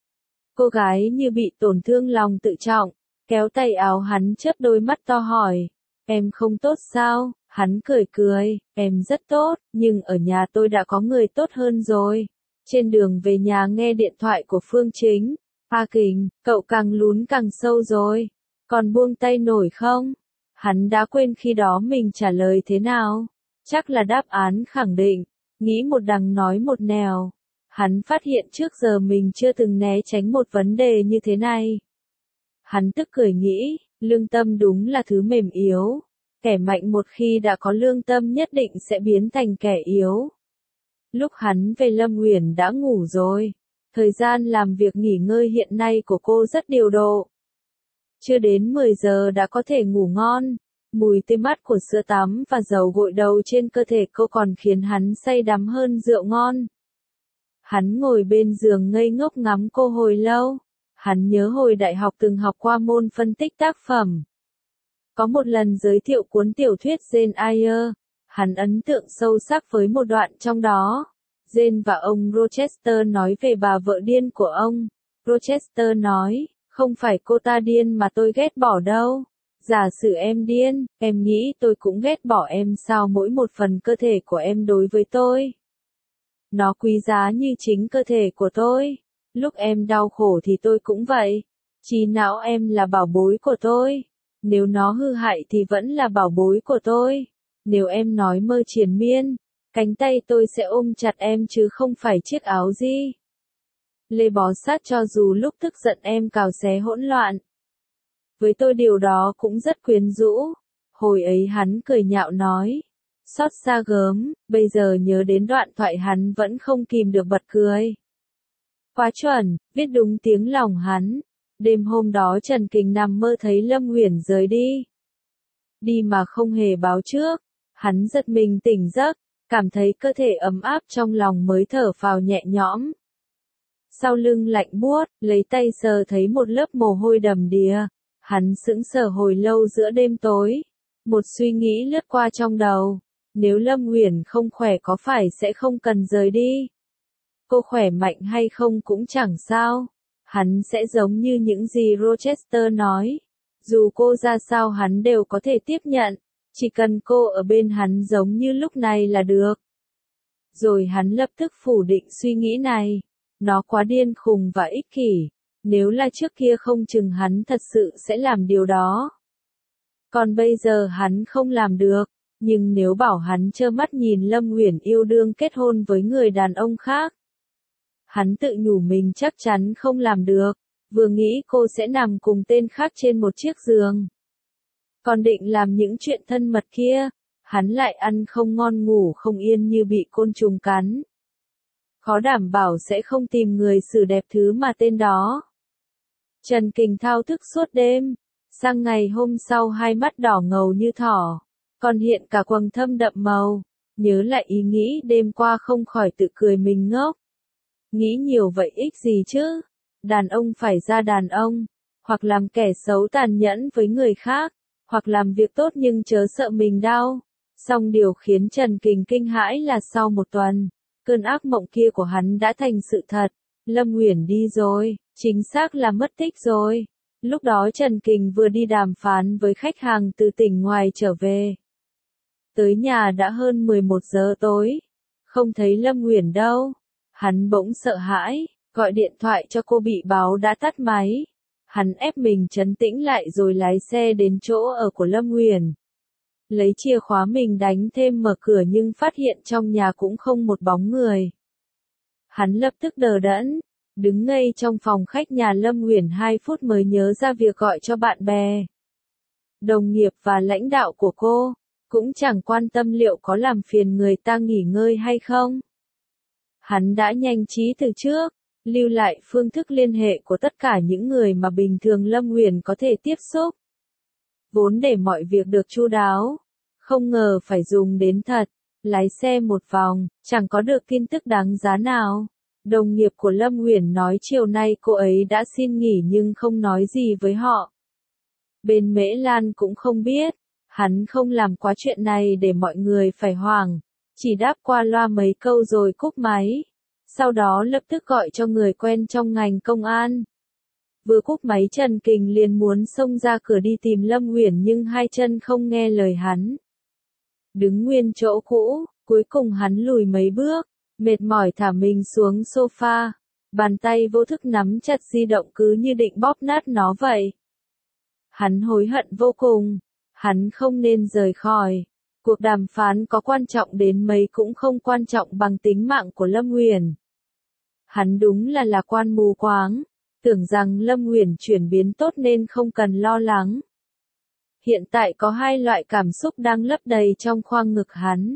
Cô gái như bị tổn thương lòng tự trọng, kéo tay áo hắn chớp đôi mắt to hỏi, em không tốt sao? Hắn cười cười, em rất tốt, nhưng ở nhà tôi đã có người tốt hơn rồi. Trên đường về nhà nghe điện thoại của Phương Chính, A Kình, cậu càng lún càng sâu rồi, còn buông tay nổi không? Hắn đã quên khi đó mình trả lời thế nào, chắc là đáp án khẳng định, nghĩ một đằng nói một nẻo. Hắn phát hiện trước giờ mình chưa từng né tránh một vấn đề như thế này. Hắn tức cười nghĩ, lương tâm đúng là thứ mềm yếu. Kẻ mạnh một khi đã có lương tâm nhất định sẽ biến thành kẻ yếu. Lúc hắn về Lâm Uyển đã ngủ rồi. Thời gian làm việc nghỉ ngơi hiện nay của cô rất điều độ. Chưa đến 10 giờ đã có thể ngủ ngon. Mùi tê mát của sữa tắm và dầu gội đầu trên cơ thể cô còn khiến hắn say đắm hơn rượu ngon. Hắn ngồi bên giường ngây ngốc ngắm cô hồi lâu. Hắn nhớ hồi đại học từng học qua môn phân tích tác phẩm. Có một lần giới thiệu cuốn tiểu thuyết Jane Eyre, hắn ấn tượng sâu sắc với một đoạn trong đó. Jane và ông Rochester nói về bà vợ điên của ông. Rochester nói, không phải cô ta điên mà tôi ghét bỏ đâu. Giả sử em điên, em nghĩ tôi cũng ghét bỏ em sao mỗi một phần cơ thể của em đối với tôi. Nó quý giá như chính cơ thể của tôi. Lúc em đau khổ thì tôi cũng vậy. Trí não em là bảo bối của tôi. Nếu nó hư hại thì vẫn là bảo bối của tôi. Nếu em nói mơ triền miên, cánh tay tôi sẽ ôm chặt em chứ không phải chiếc áo gì. Lê bó sát cho dù lúc tức giận em cào xé hỗn loạn. Với tôi điều đó cũng rất quyến rũ. Hồi ấy hắn cười nhạo nói. Xót xa gớm, bây giờ nhớ đến đoạn thoại hắn vẫn không kìm được bật cười. Quá chuẩn, viết đúng tiếng lòng hắn. Đêm hôm đó Trần Kình nằm mơ thấy Lâm Uyển rời đi. Đi mà không hề báo trước. Hắn giật mình tỉnh giấc, cảm thấy cơ thể ấm áp trong lòng mới thở phào nhẹ nhõm. Sau lưng lạnh buốt, lấy tay sờ thấy một lớp mồ hôi đầm đìa. Hắn sững sờ hồi lâu giữa đêm tối. Một suy nghĩ lướt qua trong đầu. Nếu Lâm Uyển không khỏe có phải sẽ không cần rời đi. Cô khỏe mạnh hay không cũng chẳng sao. Hắn sẽ giống như những gì Rochester nói. Dù cô ra sao hắn đều có thể tiếp nhận. Chỉ cần cô ở bên hắn giống như lúc này là được. Rồi hắn lập tức phủ định suy nghĩ này. Nó quá điên khùng và ích kỷ. Nếu là trước kia không chừng hắn thật sự sẽ làm điều đó. Còn bây giờ hắn không làm được. Nhưng nếu bảo hắn trơ mắt nhìn Lâm Uyển yêu đương kết hôn với người đàn ông khác. Hắn tự nhủ mình chắc chắn không làm được. Vừa nghĩ cô sẽ nằm cùng tên khác trên một chiếc giường. Còn định làm những chuyện thân mật kia. Hắn lại ăn không ngon ngủ không yên như bị côn trùng cắn. Khó đảm bảo sẽ không tìm người xử đẹp thứ mà tên đó. Trần Kình thao thức suốt đêm. Sang ngày hôm sau hai mắt đỏ ngầu như thỏ. Còn hiện cả quầng thâm đậm màu. Nhớ lại ý nghĩ đêm qua không khỏi tự cười mình ngốc. Nghĩ nhiều vậy ích gì chứ? Đàn ông phải ra đàn ông. Hoặc làm kẻ xấu tàn nhẫn với người khác. Hoặc làm việc tốt nhưng chớ sợ mình đau. Song điều khiến Trần Kình kinh hãi là sau một tuần. Cơn ác mộng kia của hắn đã thành sự thật. Lâm Uyển đi rồi. Chính xác là mất tích rồi. Lúc đó Trần Kình vừa đi đàm phán với khách hàng từ tỉnh ngoài trở về. Tới nhà đã hơn 11 giờ tối. Không thấy Lâm Uyển đâu. Hắn bỗng sợ hãi, gọi điện thoại cho cô bị báo đã tắt máy. Hắn ép mình trấn tĩnh lại rồi lái xe đến chỗ ở của Lâm Uyển. Lấy chìa khóa mình đánh thêm mở cửa nhưng phát hiện trong nhà cũng không một bóng người. Hắn lập tức đờ đẫn. Đứng ngây trong phòng khách nhà Lâm Uyển 2 phút mới nhớ ra việc gọi cho bạn bè, đồng nghiệp và lãnh đạo của cô, cũng chẳng quan tâm liệu có làm phiền người ta nghỉ ngơi hay không. Hắn đã nhanh trí từ trước, lưu lại phương thức liên hệ của tất cả những người mà bình thường Lâm Uyển có thể tiếp xúc. Vốn để mọi việc được chu đáo, không ngờ phải dùng đến thật, lái xe một vòng, chẳng có được tin tức đáng giá nào. Đồng nghiệp của Lâm Uyển nói chiều nay cô ấy đã xin nghỉ nhưng không nói gì với họ. Bên Mễ Lan cũng không biết, hắn không làm quá chuyện này để mọi người phải hoảng, chỉ đáp qua loa mấy câu rồi cúp máy. Sau đó lập tức gọi cho người quen trong ngành công an. Vừa cúp máy Trần Kình liền muốn xông ra cửa đi tìm Lâm Uyển nhưng hai chân không nghe lời hắn. Đứng nguyên chỗ cũ, cuối cùng hắn lùi mấy bước, mệt mỏi thả mình xuống sofa, bàn tay vô thức nắm chặt di động cứ như định bóp nát nó vậy. Hắn hối hận vô cùng, hắn không nên rời khỏi. Cuộc đàm phán có quan trọng đến mấy cũng không quan trọng bằng tính mạng của Lâm Uyển. Hắn đúng là lạc quan mù quáng, tưởng rằng Lâm Uyển chuyển biến tốt nên không cần lo lắng. Hiện tại có hai loại cảm xúc đang lấp đầy trong khoang ngực hắn.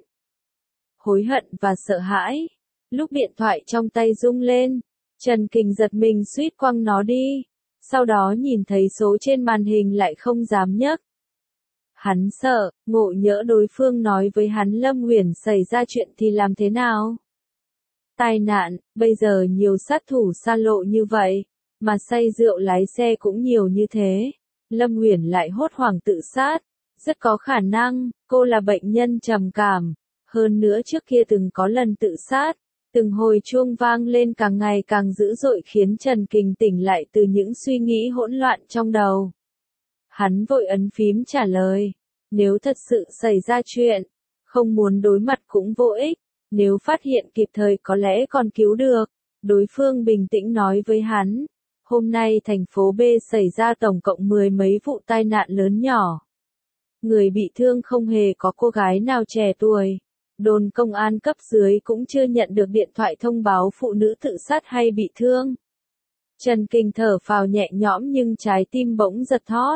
Hối hận và sợ hãi. Lúc điện thoại trong tay rung lên, Trần Kình giật mình suýt quăng nó đi. Sau đó nhìn thấy số trên màn hình lại không dám nhấc. Hắn sợ, ngộ nhỡ đối phương nói với hắn Lâm Uyển xảy ra chuyện thì làm thế nào? Tai nạn, bây giờ nhiều sát thủ xa lộ như vậy, mà say rượu lái xe cũng nhiều như thế. Lâm Uyển lại hốt hoảng tự sát, rất có khả năng, cô là bệnh nhân trầm cảm, hơn nữa trước kia từng có lần tự sát, từng hồi chuông vang lên càng ngày càng dữ dội khiến Trần Kình tỉnh lại từ những suy nghĩ hỗn loạn trong đầu. Hắn vội ấn phím trả lời, nếu thật sự xảy ra chuyện, không muốn đối mặt cũng vô ích, nếu phát hiện kịp thời có lẽ còn cứu được. Đối phương bình tĩnh nói với hắn. Hôm nay thành phố B xảy ra tổng cộng 10 mấy vụ tai nạn lớn nhỏ. Người bị thương không hề có cô gái nào trẻ tuổi. Đồn công an cấp dưới cũng chưa nhận được điện thoại thông báo phụ nữ tự sát hay bị thương. Trần Kình thở phào nhẹ nhõm nhưng trái tim bỗng giật thót.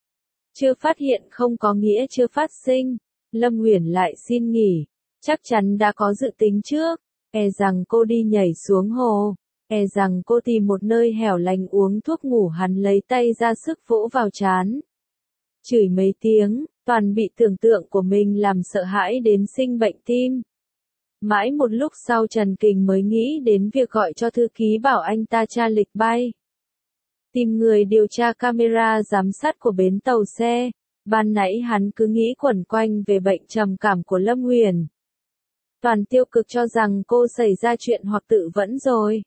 Chưa phát hiện không có nghĩa chưa phát sinh. Lâm Uyển lại xin nghỉ. Chắc chắn đã có dự tính trước. E rằng cô đi nhảy xuống hồ. E rằng cô tìm một nơi hẻo lánh uống thuốc ngủ. Hắn lấy tay ra sức vỗ vào trán. Chửi mấy tiếng, toàn bị tưởng tượng của mình làm sợ hãi đến sinh bệnh tim. Mãi một lúc sau Trần Kình mới nghĩ đến việc gọi cho thư ký bảo anh ta tra lịch bay. Tìm người điều tra camera giám sát của bến tàu xe. Ban nãy hắn cứ nghĩ quẩn quanh về bệnh trầm cảm của Lâm Uyển. Toàn tiêu cực cho rằng cô xảy ra chuyện hoặc tự vẫn rồi.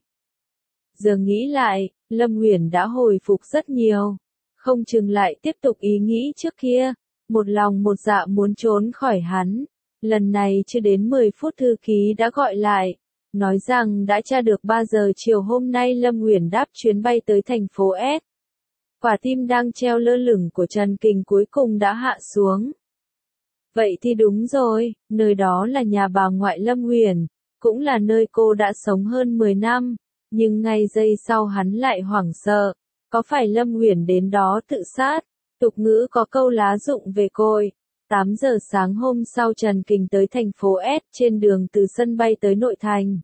Giờ nghĩ lại, Lâm Uyển đã hồi phục rất nhiều. Không chừng lại tiếp tục ý nghĩ trước kia. Một lòng một dạ muốn trốn khỏi hắn. Lần này chưa đến 10 phút thư ký đã gọi lại. Nói rằng đã tra được 3 giờ chiều hôm nay Lâm Uyển đáp chuyến bay tới thành phố S. Quả tim đang treo lơ lửng của Trần Kình cuối cùng đã hạ xuống. Vậy thì đúng rồi, nơi đó là nhà bà ngoại Lâm Uyển, cũng là nơi cô đã sống hơn 10 năm, nhưng ngay giây sau hắn lại hoảng sợ, có phải Lâm Uyển đến đó tự sát? Tục ngữ có câu lá rụng về cội. 8 giờ sáng hôm sau Trần Kình tới thành phố S trên đường từ sân bay tới nội thành.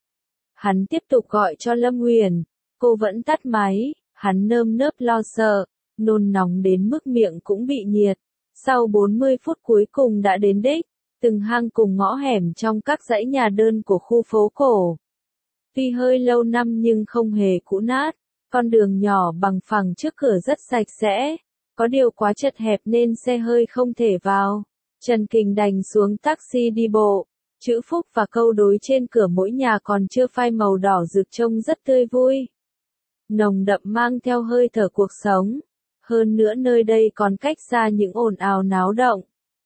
Hắn tiếp tục gọi cho Lâm Uyển, cô vẫn tắt máy, hắn nơm nớp lo sợ, nôn nóng đến mức miệng cũng bị nhiệt. Sau 40 phút cuối cùng đã đến đích, từng hang cùng ngõ hẻm trong các dãy nhà đơn của khu phố cổ. Tuy hơi lâu năm nhưng không hề cũ nát, con đường nhỏ bằng phẳng trước cửa rất sạch sẽ, có điều quá chật hẹp nên xe hơi không thể vào. Trần Kình đành xuống taxi đi bộ, chữ phúc và câu đối trên cửa mỗi nhà còn chưa phai màu đỏ rực trông rất tươi vui. Nồng đậm mang theo hơi thở cuộc sống. Hơn nữa nơi đây còn cách xa những ồn ào náo động.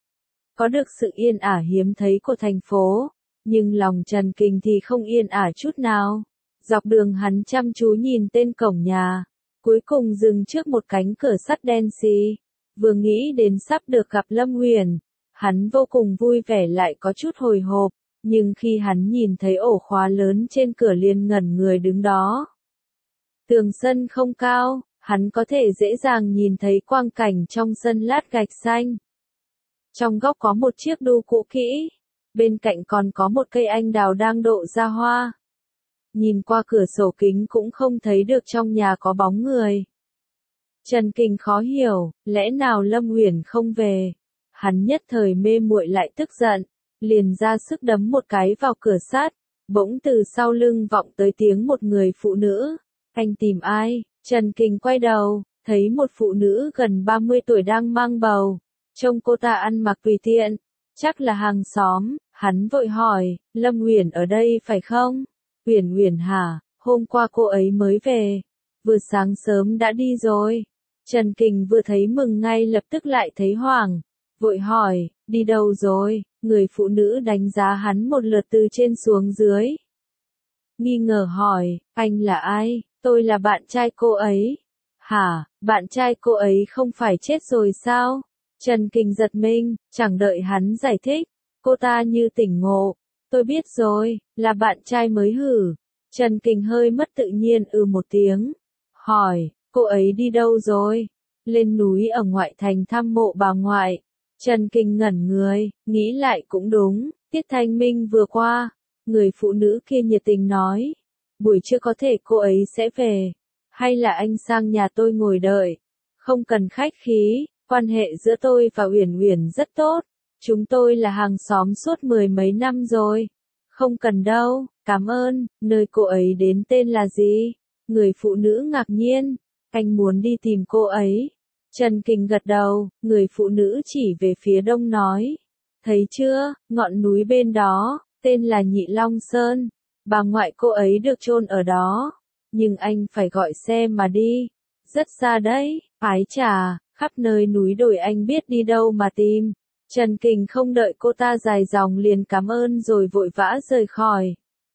Có được sự yên ả hiếm thấy của thành phố, nhưng lòng Trần Kình thì không yên ả chút nào. Dọc đường hắn chăm chú nhìn tên cổng nhà, cuối cùng dừng trước một cánh cửa sắt đen xì. Vừa nghĩ đến sắp được gặp Lâm Uyển, hắn vô cùng vui vẻ lại có chút hồi hộp, nhưng khi hắn nhìn thấy ổ khóa lớn trên cửa liền ngẩn người đứng đó. Tường sân không cao, hắn có thể dễ dàng nhìn thấy quang cảnh trong sân lát gạch xanh. Trong góc có một chiếc đu cũ kỹ, bên cạnh còn có một cây anh đào đang độ ra hoa. Nhìn qua cửa sổ kính cũng không thấy được trong nhà có bóng người. Trần Kình khó hiểu, lẽ nào Lâm Uyển không về? Hắn nhất thời mê muội lại tức giận, liền ra sức đấm một cái vào cửa sắt, bỗng từ sau lưng vọng tới tiếng một người phụ nữ. Anh tìm ai? Trần Kình quay đầu, thấy một phụ nữ gần 30 tuổi đang mang bầu. Trông cô ta ăn mặc tùy tiện, chắc là hàng xóm. Hắn vội hỏi, Lâm Uyển ở đây phải không? Uyển Uyển hả? Hôm qua cô ấy mới về, vừa sáng sớm đã đi rồi. Trần Kình vừa thấy mừng ngay lập tức lại thấy hoảng, vội hỏi, đi đâu rồi? Người phụ nữ đánh giá hắn một lượt từ trên xuống dưới. Nghi ngờ hỏi, anh là ai? Tôi là bạn trai cô ấy. Hả, bạn trai cô ấy không phải chết rồi sao? Trần Kình giật mình, chẳng đợi hắn giải thích, cô ta như tỉnh ngộ. Tôi biết rồi, là bạn trai mới hử. Trần Kình hơi mất tự nhiên một tiếng. Hỏi, cô ấy đi đâu rồi? Lên núi ở ngoại thành thăm mộ bà ngoại. Trần Kình ngẩn người, nghĩ lại cũng đúng, Tiết Thanh Minh vừa qua. Người phụ nữ kia nhiệt tình nói, buổi trưa có thể cô ấy sẽ về. Hay là anh sang nhà tôi ngồi đợi. Không cần khách khí, quan hệ giữa tôi và Uyển Uyển rất tốt. Chúng tôi là hàng xóm suốt 10 mấy năm rồi. Không cần đâu, cảm ơn. Nơi cô ấy đến tên là gì? Người phụ nữ ngạc nhiên. Anh muốn đi tìm cô ấy. Trần Kình gật đầu, người phụ nữ chỉ về phía đông nói. Thấy chưa, ngọn núi bên đó, tên là Nhị Long Sơn. Bà ngoại cô ấy được chôn ở đó. Nhưng anh phải gọi xe mà đi. Rất xa đấy, ái chà, khắp nơi núi đồi anh biết đi đâu mà tìm. Trần Kình không đợi cô ta dài dòng liền cảm ơn rồi vội vã rời khỏi.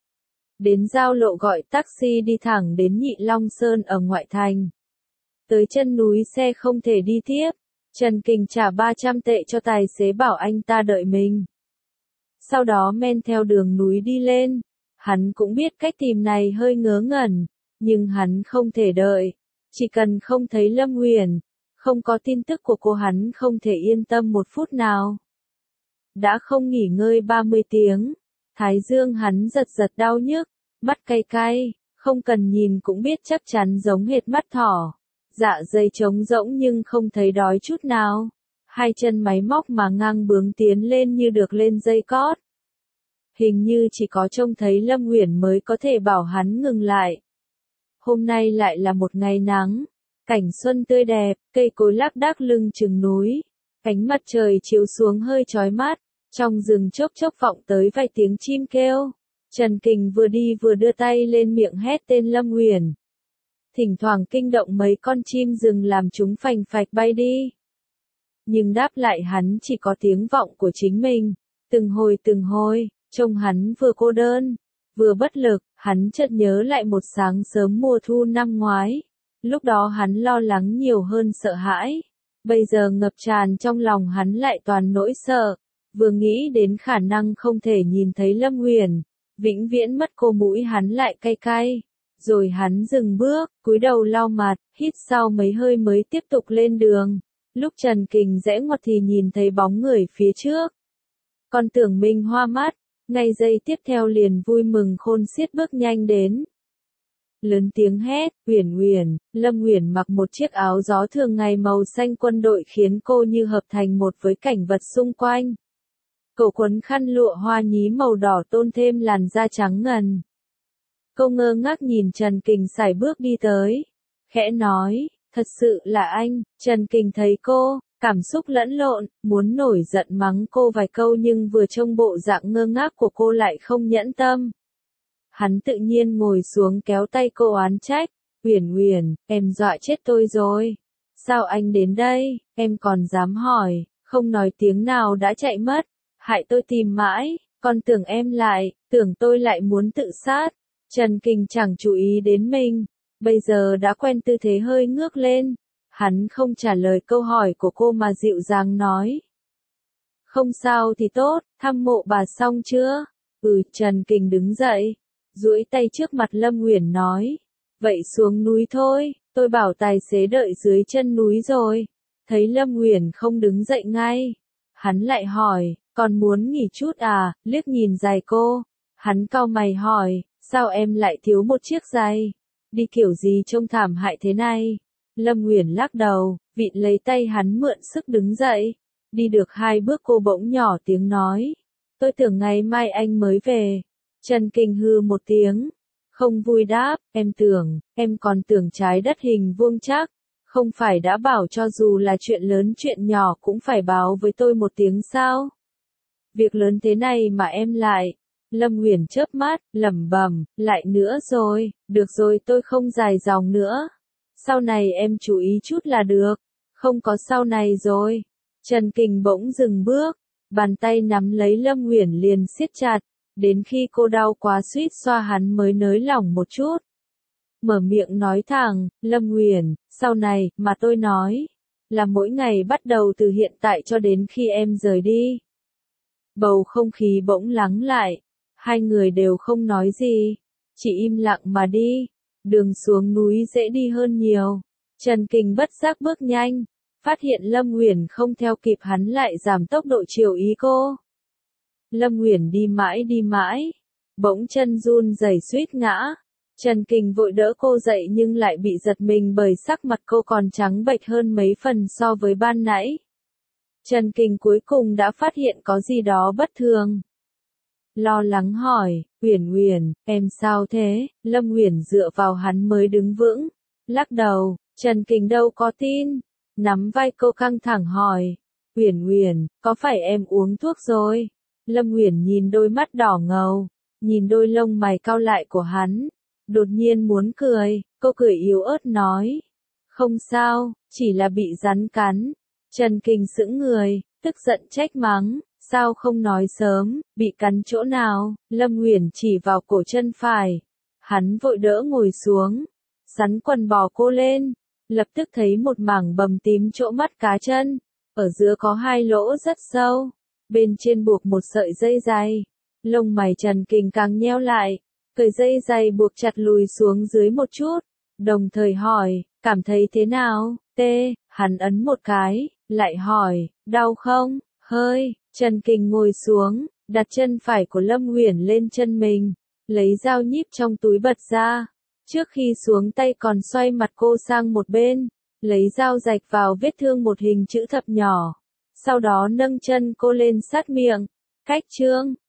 Đến giao lộ gọi taxi đi thẳng đến Nhị Long Sơn ở ngoại thành. Tới chân núi xe không thể đi tiếp. Trần Kình trả 300 tệ cho tài xế bảo anh ta đợi mình. Sau đó men theo đường núi đi lên. Hắn cũng biết cách tìm này hơi ngớ ngẩn, nhưng hắn không thể đợi. Chỉ cần không thấy Lâm Uyển, không có tin tức của cô hắn không thể yên tâm một phút nào. Đã không nghỉ ngơi 30 tiếng, thái dương hắn giật giật đau nhức, mắt cay cay, không cần nhìn cũng biết chắc chắn giống hệt mắt thỏ. Dạ dày trống rỗng nhưng không thấy đói chút nào. Hai chân máy móc mà ngang bướng tiến lên như được lên dây cót. Hình như chỉ có trông thấy Lâm Uyển mới có thể bảo hắn ngừng lại. Hôm nay lại là một ngày nắng. Cảnh xuân tươi đẹp, cây cối lác đác lưng chừng núi. Ánh mặt trời chiếu xuống hơi chói mắt. Trong rừng chốc chốc vọng tới vài tiếng chim kêu. Trần Kình vừa đi vừa đưa tay lên miệng hét tên Lâm Uyển. Thỉnh thoảng kinh động mấy con chim rừng làm chúng phành phạch bay đi. Nhưng đáp lại hắn chỉ có tiếng vọng của chính mình. Từng hồi, trông hắn vừa cô đơn, vừa bất lực, hắn chợt nhớ lại một sáng sớm mùa thu năm ngoái. Lúc đó hắn lo lắng nhiều hơn sợ hãi. Bây giờ ngập tràn trong lòng hắn lại toàn nỗi sợ. Vừa nghĩ đến khả năng không thể nhìn thấy Lâm Uyển, vĩnh viễn mất cô mũi hắn lại cay cay. Rồi hắn dừng bước, cúi đầu lau mặt, hít sau mấy hơi mới tiếp tục lên đường. Lúc Trần Kình rẽ ngoặt thì nhìn thấy bóng người phía trước. Còn tưởng mình hoa mắt, ngay giây tiếp theo liền vui mừng khôn xiết bước nhanh đến. Lớn tiếng hét, Uyển Uyển. Lâm Uyển mặc một chiếc áo gió thường ngày màu xanh quân đội khiến cô như hợp thành một với cảnh vật xung quanh. Cổ quấn khăn lụa hoa nhí màu đỏ tôn thêm làn da trắng ngần. Cô ngơ ngác nhìn Trần Kình sải bước đi tới. Khẽ nói, thật sự là anh. Trần Kình thấy cô, cảm xúc lẫn lộn, muốn nổi giận mắng cô vài câu nhưng vừa trông bộ dạng ngơ ngác của cô lại không nhẫn tâm. Hắn tự nhiên ngồi xuống kéo tay cô oán trách. Uyển Uyển, em dọa chết tôi rồi. Sao anh đến đây, em còn dám hỏi, không nói tiếng nào đã chạy mất. Hại tôi tìm mãi, còn tưởng em lại, tưởng tôi lại muốn tự sát. Trần Kình chẳng chú ý đến mình, bây giờ đã quen tư thế hơi ngước lên. Hắn không trả lời câu hỏi của cô mà dịu dàng nói. Không sao thì tốt, thăm mộ bà xong chưa? Trần Kình đứng dậy, duỗi tay trước mặt Lâm Uyển nói. Vậy xuống núi thôi, tôi bảo tài xế đợi dưới chân núi rồi. Thấy Lâm Uyển không đứng dậy ngay. Hắn lại hỏi, còn muốn nghỉ chút à, liếc nhìn giày cô. Hắn cau mày hỏi, sao em lại thiếu một chiếc giày? Đi kiểu gì trông thảm hại thế này? Lâm Uyển lắc đầu, vịn lấy tay hắn mượn sức đứng dậy. Đi được 2 bước cô bỗng nhỏ tiếng nói. Tôi tưởng ngày mai anh mới về. Trần Kinh hư một tiếng. Không vui đáp, em còn tưởng trái đất hình vuông chắc. Không phải đã bảo cho dù là chuyện lớn chuyện nhỏ cũng phải báo với tôi một tiếng sao? Việc lớn thế này mà em lại. Lâm Uyển chớp mắt, lẩm bẩm, lại nữa rồi, được rồi tôi không dài dòng nữa. Sau này em chú ý chút là được. Không có sau này rồi. Trần Kình bỗng dừng bước, bàn tay nắm lấy Lâm Uyển liền siết chặt, đến khi cô đau quá suýt xoa hắn mới nới lỏng một chút. Mở miệng nói thẳng, Lâm Uyển, sau này, mà tôi nói, là mỗi ngày bắt đầu từ hiện tại cho đến khi em rời đi. Bầu không khí bỗng lắng lại, hai người đều không nói gì, chỉ im lặng mà đi. Đường xuống núi dễ đi hơn nhiều. Trần Kình bất giác bước nhanh, phát hiện Lâm Uyển không theo kịp hắn lại giảm tốc độ chiều ý cô. Lâm Uyển đi mãi, bỗng chân run rẩy suýt ngã. Trần Kình vội đỡ cô dậy nhưng lại bị giật mình bởi sắc mặt cô còn trắng bệch hơn mấy phần so với ban nãy. Trần Kình cuối cùng đã phát hiện có gì đó bất thường. Lo lắng hỏi, Uyển, em sao thế? Lâm Uyển dựa vào hắn mới đứng vững, lắc đầu. Trần Kình đâu có tin, nắm vai cô căng thẳng hỏi, Uyển, có phải em uống thuốc rồi? Lâm Uyển nhìn đôi mắt đỏ ngầu, nhìn đôi lông mày cau lại của hắn, đột nhiên muốn cười, cô cười yếu ớt nói, không sao, chỉ là bị rắn cắn. Trần Kình sững người, tức giận trách mắng, sao không nói sớm, bị cắn chỗ nào? Lâm Uyển chỉ vào cổ chân phải. Hắn vội đỡ ngồi xuống, sắn quần bò cô lên, lập tức thấy một mảng bầm tím chỗ mắt cá chân, ở giữa có 2 lỗ rất sâu, bên trên buộc một sợi dây dày. Lông mày Trần Kình càng nheo lại, cởi dây dày buộc chặt lùi xuống dưới một chút, đồng thời hỏi, cảm thấy thế nào? Hắn ấn một cái, lại hỏi, đau không? Hơi. Trần Kình ngồi xuống, đặt chân phải của Lâm Uyển lên chân mình, lấy dao nhíp trong túi bật ra. Trước khi xuống tay còn xoay mặt cô sang một bên, lấy dao rạch vào vết thương một hình chữ thập nhỏ. Sau đó nâng chân cô lên sát miệng. Cách chương